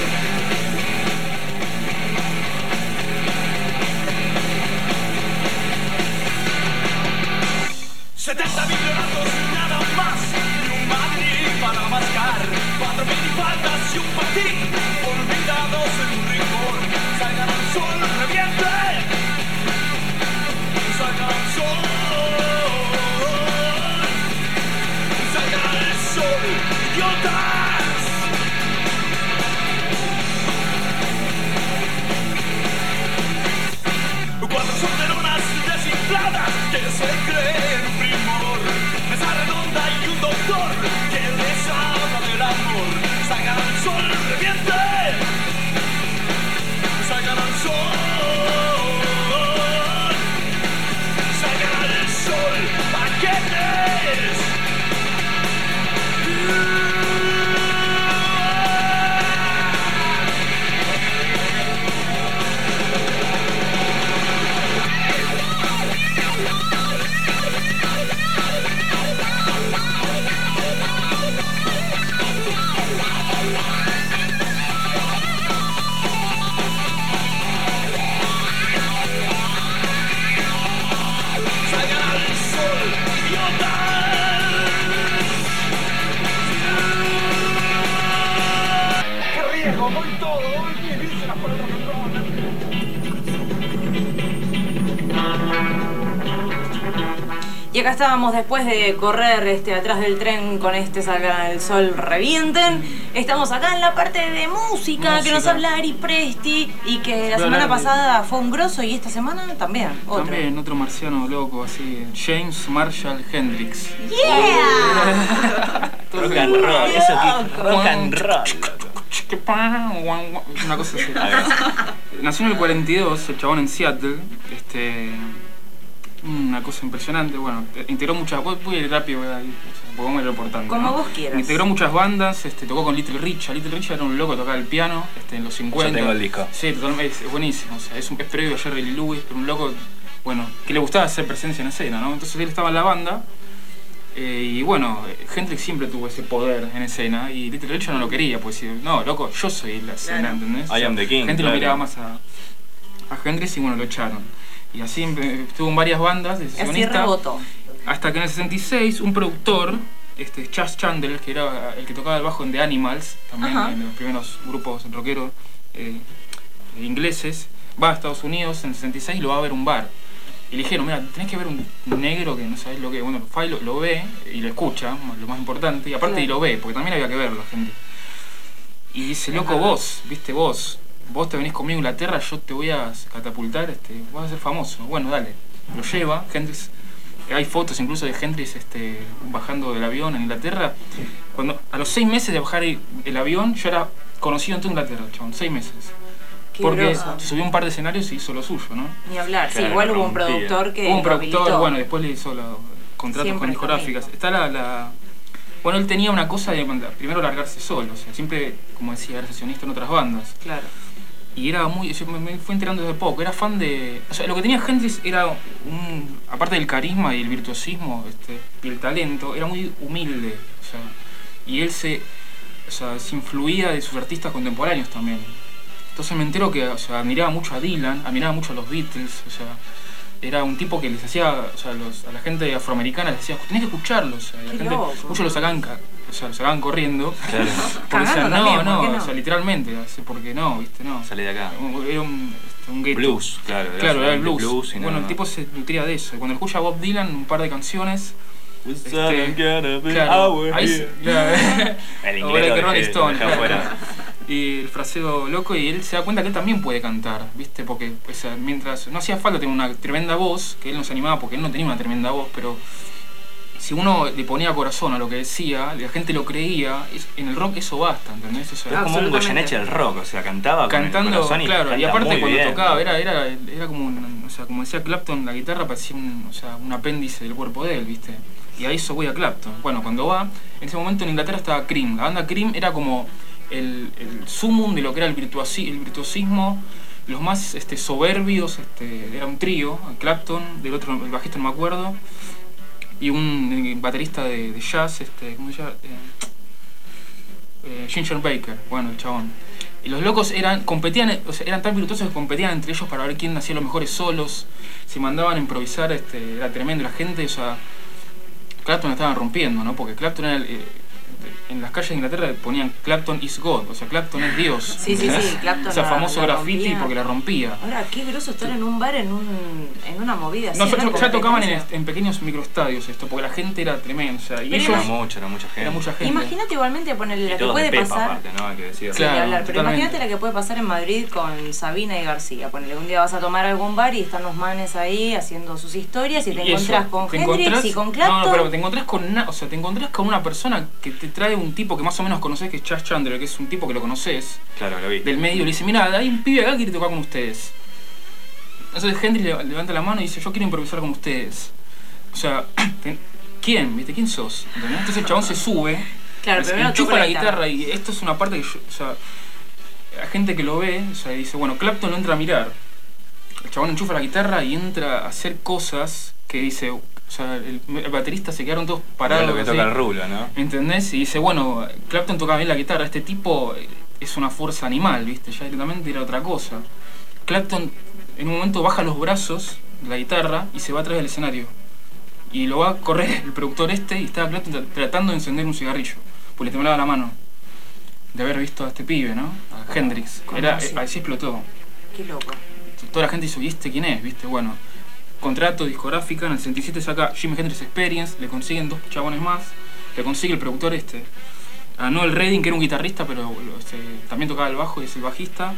setenta millonatos, nada más, y un maní para mascar, cuatro minifaldas y un patín, olvidados en un rincón. Salgan al sol, revienten, salgan al sol, salgan al sol, idiotas. Cuatro solteronas desinfladas que se creen un primor, mesa redonda y un doctor que les habla del amor. Salgan al sol, revienten, salgan al sol, salgan al sol, paquetes. Y acá estábamos después de correr este, atrás del tren con este Salgan al Sol, revienten. Estamos acá en la parte de música, música. que nos habla Ari Presti y que la Voy semana de... pasada fue un grosso y esta semana también. Otro. También, otro marciano loco, así. James Marshall Hendrix. ¡Yeah! Rock and roll, eso que rock and roll. Una cosa así. Nació en el cuarenta y dos, el chabón en Seattle. Este... Una cosa impresionante, bueno, integró muchas... Voy a ir rápido, voy a ir, porque vamos a ir reportando. Como ¿no? vos quieras. Integró muchas bandas, este, tocó con Little Richard. Little Richard era un loco, tocaba el piano este, en los cincuenta. Yo tengo el disco. Sí, totalmente, es, es buenísimo. O sea, es, un, es previo a Jerry Lee Lewis, pero un loco, bueno, que le gustaba hacer presencia en escena, ¿no? Entonces él estaba en la banda eh, y bueno, Hendrix siempre tuvo ese poder en escena y Little Richard no lo quería, pues no, loco, yo soy la escena, claro. ¿entendés? I am the king. La gente claro. lo miraba más a, a Hendrix y bueno, lo echaron. Y así estuvo en varias bandas de sesionista. Así rebotó. Hasta que en el sesenta y seis un productor, este Chas Chandler, que era el que tocaba el bajo en The Animals, también Ajá. en los primeros grupos rockeros eh, ingleses, va a Estados Unidos en el sesenta y seis y lo va a ver un bar. Y le dijeron, mira, tenés que ver un negro que no sabés lo que es. Bueno, Fay lo, lo ve y lo escucha, lo más importante, y aparte claro. y lo ve, porque también había que verlo, gente. Y dice, loco, vos, viste, vos. Vos te venís conmigo a Inglaterra, yo te voy a catapultar, este, vas a ser famoso. Bueno, dale. Lo lleva, Hendrix. Hay fotos incluso de Hendrix este, bajando del avión en Inglaterra. Cuando, a los seis meses de bajar el avión, yo era conocido en toda Inglaterra, chabón, seis meses. Qué porque groso. Subió un par de escenarios y hizo lo suyo, ¿no? Ni hablar, sí, igual hubo un productor que Hubo un productor, habilitó. Bueno, después le hizo los contratos siempre con discográficas. Está la, la... Bueno, él tenía una cosa de primero largarse solo, o sea, siempre, como decía, era sesionista en otras bandas. Claro. Y era muy, yo me fui enterando desde poco, era fan de... O sea, lo que tenía Hendrix era un... Aparte del carisma y el virtuosismo este, y el talento, era muy humilde, o sea, y él se, o sea, se influía de sus artistas contemporáneos también. Entonces me entero que, o sea, admiraba mucho a Dylan, admiraba mucho a los Beatles, o sea, era un tipo que les hacía, o sea, los, a la gente afroamericana les decía, tenés que escucharlo, o sea, y la Qué gente, loco. muchos lo sacaban, ca- o sea, lo sacaban corriendo. Claro. Porque decían, Cagando no, también, no, ¿por qué no? o sea, literalmente, así, porque no, viste, no. Salí de acá. Era un, este, un gueto. Blues, claro. Claro, era el solamente blues. y nada Bueno, el más. tipo se nutría de eso. Y cuando escucha a Bob Dylan, un par de canciones. What's este, up, gonna be claro, our ahí here? se- claro. El O inglés era lo que Rolling dejé- Stone, lo dejé claro. afuera. Y el fraseo loco, y él se da cuenta que él también puede cantar, ¿viste? Porque o sea, mientras no hacía falta tener una tremenda voz, que él no se animaba porque él no tenía una tremenda voz, pero si uno le ponía corazón a lo que decía, la gente lo creía, es- en el rock eso basta, ¿entendés? O sea, Pero es como un Goyeneche del rock, o sea, cantaba con cantando, el corazón y claro, y canta aparte muy cuando bien. tocaba era, era, era como, un- o sea, como decía Clapton, la guitarra parecía un, o sea, un apéndice del cuerpo de él, ¿viste? Y a eso voy a Clapton. Bueno, cuando va, en ese momento en Inglaterra estaba Cream. La banda Cream era como el, el sumum de lo que era el, virtuosi- el virtuosismo, los más este, soberbios, este, era un trío, Clapton, del otro, el bajista no me acuerdo, y un eh, baterista de, de jazz, este, ¿cómo se llama? Eh, eh, Ginger Baker, bueno, el chabón. Y los locos eran, competían, o sea, eran tan virtuosos que competían entre ellos para ver quién hacía los mejores solos, se mandaban a improvisar, este, era tremendo, la gente, o sea, Clapton la estaban rompiendo, ¿no? Porque Clapton era el, eh, en las calles de Inglaterra ponían Clapton is God, o sea, Clapton es Dios. Sí, sí, sí, Clapton O sea, la- famoso la graffiti rompía. porque la rompía. Ahora, qué groso estar en un bar en, un, en una movida así. No, ya, ¿no? ya tocaban en, Competencia. en pequeños microestadios esto, porque la gente era tremenda, o sea, y Pero ellos... Era mucho, era mucha gente. Era mucha gente. Imagínate igualmente ponerle Y la que todos puede de Pepa, pasar. aparte, ¿no? Hay que decir. Sí, ni Claro, hablar, pero totalmente. imagínate la que puede pasar en Madrid con Sabina y García. Ponele, un día vas a tomar algún bar y están los manes ahí haciendo sus historias y te Y eso, encontrás con te Hendrix encontrás- y con Clapton. No, no, pero te encontrás con una, o sea, te encontrás con una persona que te trae un tipo que más o menos conoces, que es Chas Chandler, que es un tipo que lo conoces Claro, lo vi. del medio, le dice, mira, hay un pibe acá que quiere tocar con ustedes. Entonces Hendrix le- levanta la mano y dice, yo quiero improvisar con ustedes. O sea, te- ¿quién? ¿Viste? ¿Quién sos? ¿Entendés? Entonces el chabón se sube, Claro, se primero enchufa toca la la guitarra. guitarra. Y esto es una parte que yo, o sea, la gente que lo ve, o sea, dice, bueno, Clapton lo entra a mirar. El chabón enchufa la guitarra y entra a hacer cosas que dice, o sea, el, el baterista se quedaron todos parados. Era lo que así. toca el rulo, ¿no? ¿Entendés? Y dice, bueno, Clapton tocaba bien la guitarra, este tipo es una fuerza animal, ¿viste? Ya directamente era otra cosa. Clapton en un momento baja los brazos de la guitarra y se va atrás del escenario. Y lo va a correr el productor este y estaba Clapton tra- tratando de encender un cigarrillo, pues le temblaba la mano de haber visto a este pibe, ¿no? A Hendrix. ¿Cómo Era, así? así explotó. Qué loco. Toda la gente dice, ¿y este quién es? ¿Viste? Bueno, contrato, discográfica, en el sesenta y siete saca Jimi Hendrix Experience, le consiguen dos chabones más, le consigue el productor este, a Noel Redding, que era un guitarrista, pero lo- este, también tocaba el bajo y es el bajista,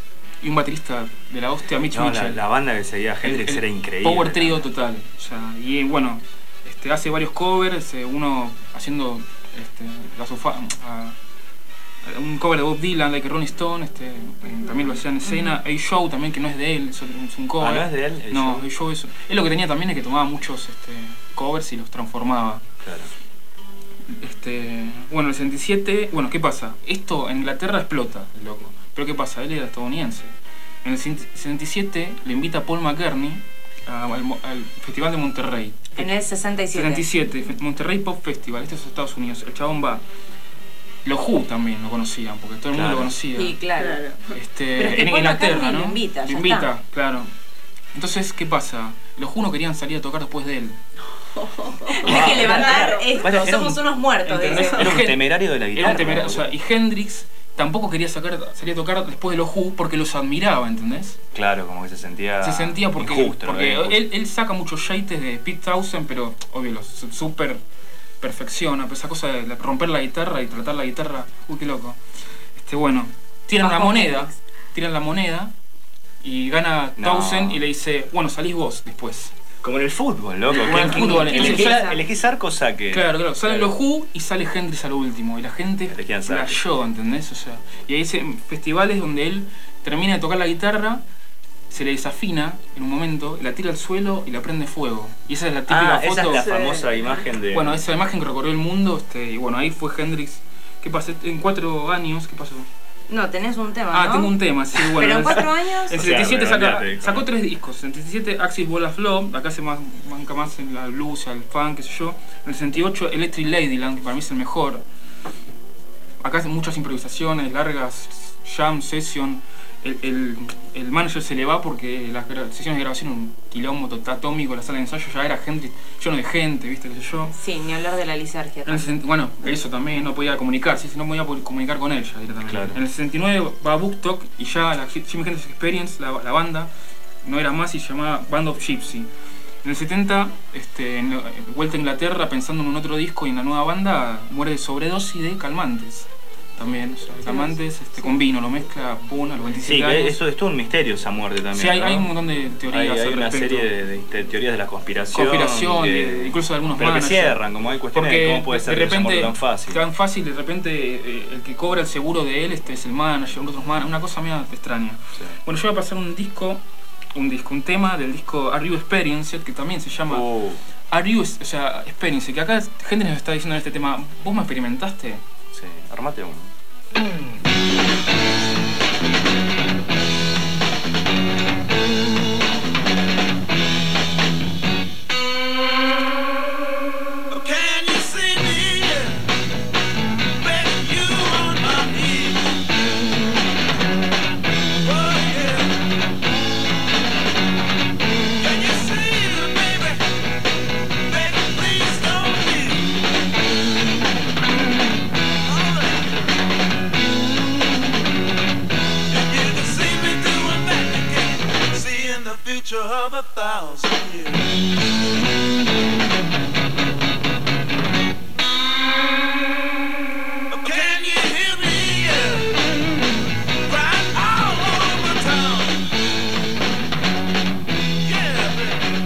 y un baterista de la hostia, Mitch No, la, Mitchell. la banda que seguía a Hendrix El- el era increíble. Power trio total. O sea, y bueno, este, hace varios covers, eh, uno haciendo este, la sofa, a- a un cover de Bob Dylan, like Rolling Stone, este, eh, también lo hacía en escena. A-Show también, que no es de él, es, otro- es un cover. Ah, ¿no es de él? No, A-Show. A-Show es... Él lo que tenía también es que tomaba muchos este, covers y los transformaba. Claro. Este, bueno, el sesenta y siete, bueno, ¿qué pasa? Esto en Inglaterra explota, el loco. Pero ¿qué pasa? Él era estadounidense. En el sesenta y siete le invita a Paul McCartney a- al, mo- al Festival de Monterrey. En el sesenta y siete. sesenta y siete, Fe- Monterrey Pop Festival, este es Estados Unidos. El chabón va. Los Who también lo conocían, porque todo el mundo Claro. lo conocía. Sí, claro. Este, Pero es que en Paul Inglaterra, McCartney ¿no? lo invita, ya Lo invita, está. claro. Entonces, ¿qué pasa? Los Who no querían salir a tocar después de él. Hay que levantar esto, Bueno, era somos un- unos muertos. ¿entendés? dice. Era un Gen- temerario de la Era guitarra. un temerario, o sea, y Hendrix tampoco quería sacar, salir a tocar después de los Who porque los admiraba, ¿entendés? Claro, como que se sentía. Se sentía porque, Injusto, lo porque veía injusto. él, él saca muchos yates de Pete Townshend, pero obvio, los súper perfecciona, pero esa cosa de la- romper la guitarra y tratar la guitarra, uy, qué loco. Este, bueno, tiran la Bajó moneda, Hendrix. tiran la moneda y gana No. Townsend y le dice, bueno, salís vos después. Como en el fútbol, loco. Como en el ¿Quién- fútbol, quién- elegí- elegí- Elegís arco o saque. Claro, claro, salen Claro. los Who y sale Hendrix a lo último y la gente Elegían saque. flashó, ¿entendés? O sea, y hay ese- festivales donde él termina de tocar la guitarra, se le desafina en un momento, la tira al suelo y la prende fuego. Y esa es la típica Ah, foto. esa es la famosa imagen de. Bueno, esa imagen que recorrió el mundo, este, y bueno, ahí fue Hendrix. ¿Qué pasó? En cuatro años, ¿qué pasó? No, tenés un tema, Ah, ¿no? tengo un tema, sí, bueno. Pero en el- cuatro años... En O sea, setenta y siete saca- redondeate, hijo. sacó tres discos. En setenta y siete Axis Ball of Love, acá se más, banca más en la blues, al funk, qué sé yo. En el sesenta y ocho Electric Ladyland, que para mí es el mejor. Acá hacen muchas improvisaciones, largas, jam, session. el, el, el manager se le va porque las gra- sesiones de grabación, un quilombo total atómico, la sala de ensayo ya era gente, lleno de gente, ¿viste? ¿Qué sé yo? Sí, ni hablar de la lisergia. En el sesenta bueno, eso también, no podía comunicar, sí, no podía comunicar con ella directamente. Claro. En el sesenta y nueve va a Woodstock y ya la Jimi Hendrix Experience, la, la banda, no era más y se llamaba Band of Gypsy. En el setenta, este, en, en vuelta a Inglaterra, pensando en un otro disco y en la nueva banda, muere de sobredosis de calmantes. También, o sea, de calmantes este, con vino, lo mezcla Puna a los veintisiete Sí, años. que eso es todo un misterio esa muerte también. Sí, hay, ¿no? hay un montón de teorías. Hay, hay al una respecto. serie de, de- de teorías de la conspiración. Conspiración, y de- incluso de algunos Pero managers. que cierran, como hay cuestiones de cómo puede ser de que se muerda repente, tan fácil. tan fácil, de repente eh, el que cobra el seguro de él este es el manager, otros managers, una cosa media extraña. Sí. Bueno, yo voy a pasar un disco, un disco, un tema del disco Are You Experienced, que también se llama Uh, Are You, o sea, Experienced, que acá gente nos está diciendo en este tema, ¿vos me experimentaste? sí, armate uno. Can you see me begging you on my knees? Oh yeah. Can you see me, baby? Baby, please don't leave. All right. If you can see me doing that again, seeing the future of a thousand years. Can you hear me? Crying all over town. Yeah, baby.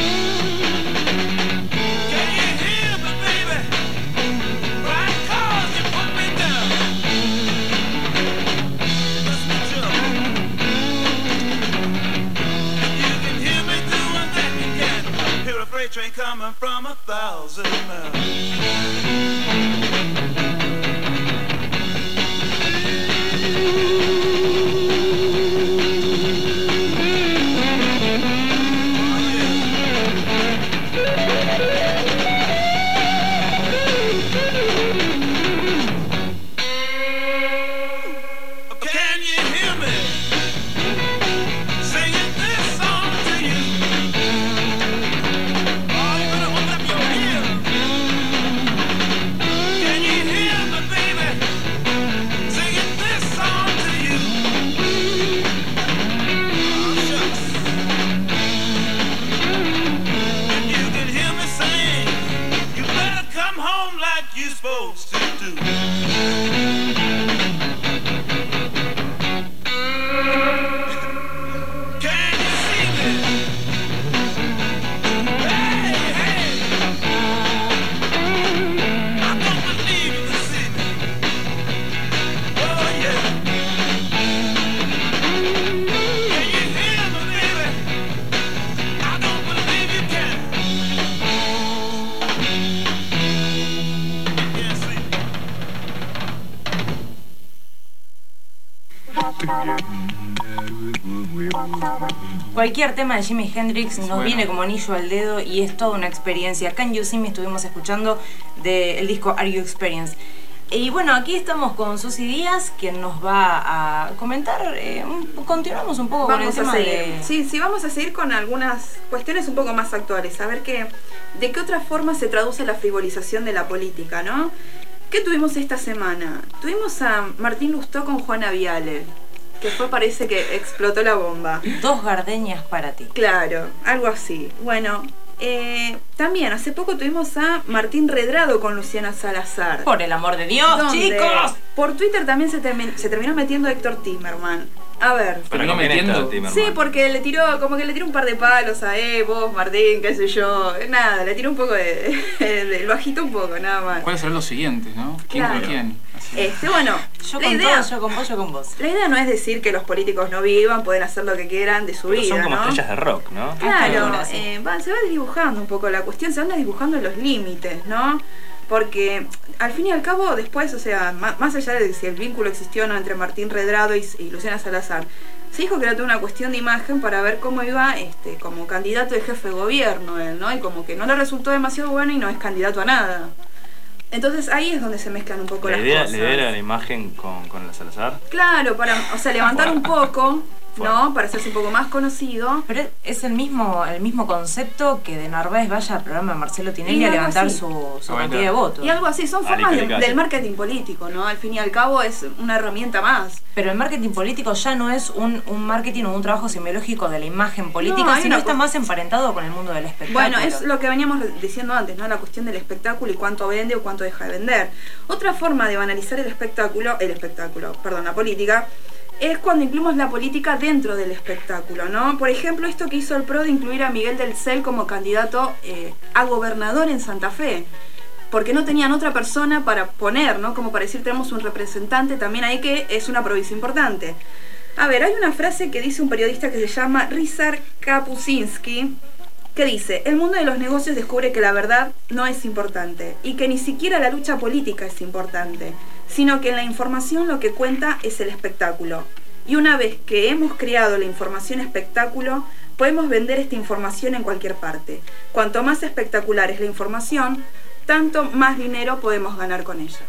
Can you hear me, baby? Crying 'cause you put me down. Listen to If you can hear me doing that, you can hear a freight train coming from a thousand miles. Can you hear me singing this song to you? Oh, you better open up your ears. Can you hear me, baby, singing this song to you? Oh, shucks. If you can hear me sing, you better come home like you're supposed to do. Can you see me? Hey, hey! I don't believe you can see me. Oh yeah. Can you hear me, baby? I don't believe you can. You can't see me. Cualquier tema de Jimi Hendrix nos Bueno. viene como anillo al dedo y es toda una experiencia. Can You See Me estuvimos escuchando del disco Are You Experienced. Y bueno, aquí estamos con Susy Díaz, quien nos va a comentar. Eh, un- continuamos un poco con el Vamos a tema seguir. de. Sí, sí, vamos a seguir con algunas cuestiones un poco más actuales. A ver qué, de qué otra forma se traduce la frivolización de la política, ¿no? ¿Qué tuvimos esta semana? Tuvimos a Martín Lustó con Juana Viale, que fue, parece que explotó la bomba. Dos gardenias para ti. Claro, algo así. Bueno, eh, también hace poco tuvimos a Martín Redrado con Luciana Salazar. Por el amor de Dios, ¿Dónde? chicos. Por Twitter también se, termi- se terminó metiendo Héctor Timerman. A ver. Pero no metiendo. Sí, porque le tiró, como que le tiró un par de palos a eh, vos, Martín, qué sé yo. Nada, le tiró un poco de, de- lo agitó un poco, nada más. ¿Cuáles serán los siguientes, no? ¿Quién Claro. con quién? Así. Este, bueno, Yo la con idea, todos, yo con vos, yo con vos. la idea no es decir que los políticos no vivan, pueden hacer lo que quieran de su Pero vida, son como ¿no? estrellas de rock, ¿no? Claro, Ahora sí. eh, va- se va desdibujando un poco la cuestión, se van desdibujando los límites, ¿no? Porque al fin y al cabo, después, o sea, ma- más allá de si el vínculo existió o no entre Martín Redrado y, y Luciana Salazar, se dijo que era toda una cuestión de imagen para ver cómo iba este, como candidato de jefe de gobierno él, ¿no? Y como que no le resultó demasiado bueno y no es candidato a nada. Entonces ahí es donde se mezclan un poco La las idea, cosas. la idea era la imagen con, con la Salazar. Claro, para, o sea, levantar un poco, ¿no? Para hacerse un poco más conocido. Pero es el mismo, el mismo concepto que de Narváez vaya al programa de Marcelo Tinelli Y a algo levantar así. su, su cantidad de votos. Y algo así, son Ali, formas ¿qué de- le hace? del marketing político, ¿no? Al fin y al cabo es una herramienta más. Pero el marketing político ya no es un, un marketing o un trabajo semiológico de la imagen política, No, hay sino una está cu- más emparentado con el mundo del espectáculo. Bueno, es lo que veníamos diciendo antes, ¿no? La cuestión del espectáculo y cuánto vende o cuánto deja de vender. Otra forma de banalizar el espectáculo, el espectáculo, perdón, la política, es cuando incluimos la política dentro del espectáculo, ¿no? Por ejemplo, esto que hizo el P R O de incluir a Miguel del Cel como candidato eh, a gobernador en Santa Fe. Porque no tenían otra persona para poner, ¿no? Como para decir, tenemos un representante también ahí que es una provincia importante. A ver, hay una frase que dice un periodista que se llama Ryszard Kapuscinski, que dice, el mundo de los negocios descubre que la verdad no es importante y que ni siquiera la lucha política es importante, sino que en la información lo que cuenta es el espectáculo. Y una vez que hemos creado la información espectáculo, podemos vender esta información en cualquier parte. Cuanto más espectacular es la información, tanto más dinero podemos ganar con ella.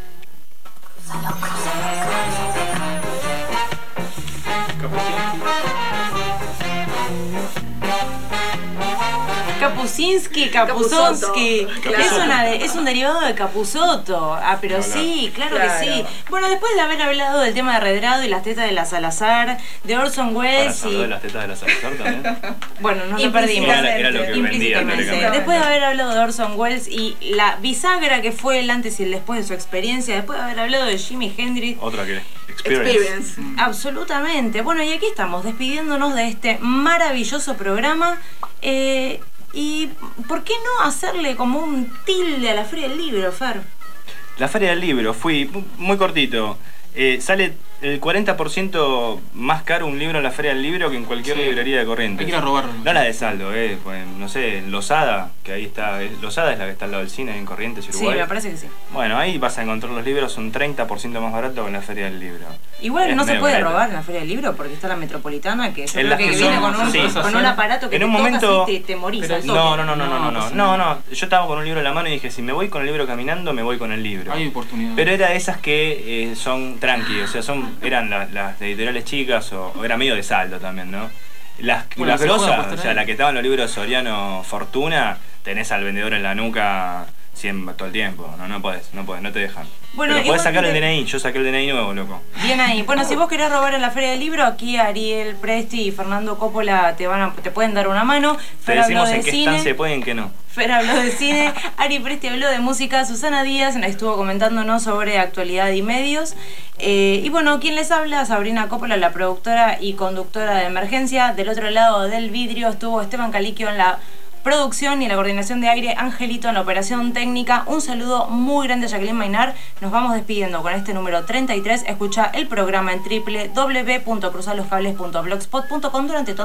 Kapuscinski, Kapusonsky, Capusotto, es, claro. una de- es un derivado de Capusotto. Ah, pero Claro. sí, claro, Claro. que sí. Bueno, después de haber hablado del tema de Redrado y las tetas de la Salazar, de Orson Ahora Welles se habló y... de las tetas de la Salazar también. Bueno, nos lo perdimos. Era, era lo que vendía Implícitamente. teóricamente. Después de haber hablado de Orson Welles y la bisagra que fue el antes y el después de su experiencia, después de haber hablado de Jimi Hendrix. Otra que Experience. Absolutamente. Bueno, y aquí estamos, despidiéndonos de este maravilloso programa. Eh, y ¿por qué no hacerle como un tilde a la Feria del Libro, Fer? La Feria del Libro, fui muy cortito. Eh, sale el cuarenta por ciento más caro un libro en la Feria del Libro que en cualquier Sí. librería de Corrientes. Hay que ir a robarlo. No la de saldo, eh, pues, no sé, en Losada, que ahí está. eh, Losada es la que está al lado del cine ahí en Corrientes, Sí, Uruguay. me parece que sí. Bueno, ahí vas a encontrar los libros un treinta por ciento más barato que en la Feria del Libro. Igual Es no se medio puede careta. robar en la Feria del Libro porque está la Metropolitana, que yo En creo las que, que viene son- con un, sí. con un aparato que En te un tocas momento- y te, te morís al toque. No, no, no, no, no, no, no, pasa no, no. Yo estaba con un libro en la mano y dije, si me voy con el libro caminando, me voy con el libro. Hay oportunidad. Pero era esas que eh, son tranqui, o sea, son eran la- las de editoriales chicas o, o era medio de saldo también, ¿no? Las, Bueno, las se juega grosas, puesta o en sea, ahí. la que estaban los libros de Soriano Fortuna, tenés al vendedor en la nuca siempre, todo el tiempo. No, no podés, no podés, no te dejan. Bueno, Pero podés igual sacar el que- D N I, yo saqué el D N I nuevo, loco. Bien ahí. Bueno, si vos querés robar en la Feria del Libro, aquí Ariel Presti y Fernando Coppola te van a, te pueden dar una mano. Te Fer habló decimos de en qué cine. estancia pueden, que no. Fer habló de cine, Ari Presti habló de música, Susana Díaz estuvo comentándonos sobre actualidad y medios. Eh, y bueno, ¿quién les habla? Sabrina Coppola, la productora y conductora de Emergencia. Del otro lado del vidrio estuvo Esteban Caliquio en la producción y la coordinación de aire, Angelito en la operación técnica. Un saludo muy grande a Jacqueline Mainar. Nos vamos despidiendo con este número treinta y tres. Escucha el programa en doble u doble u doble u punto cruzarloscables punto blogspot punto com durante todo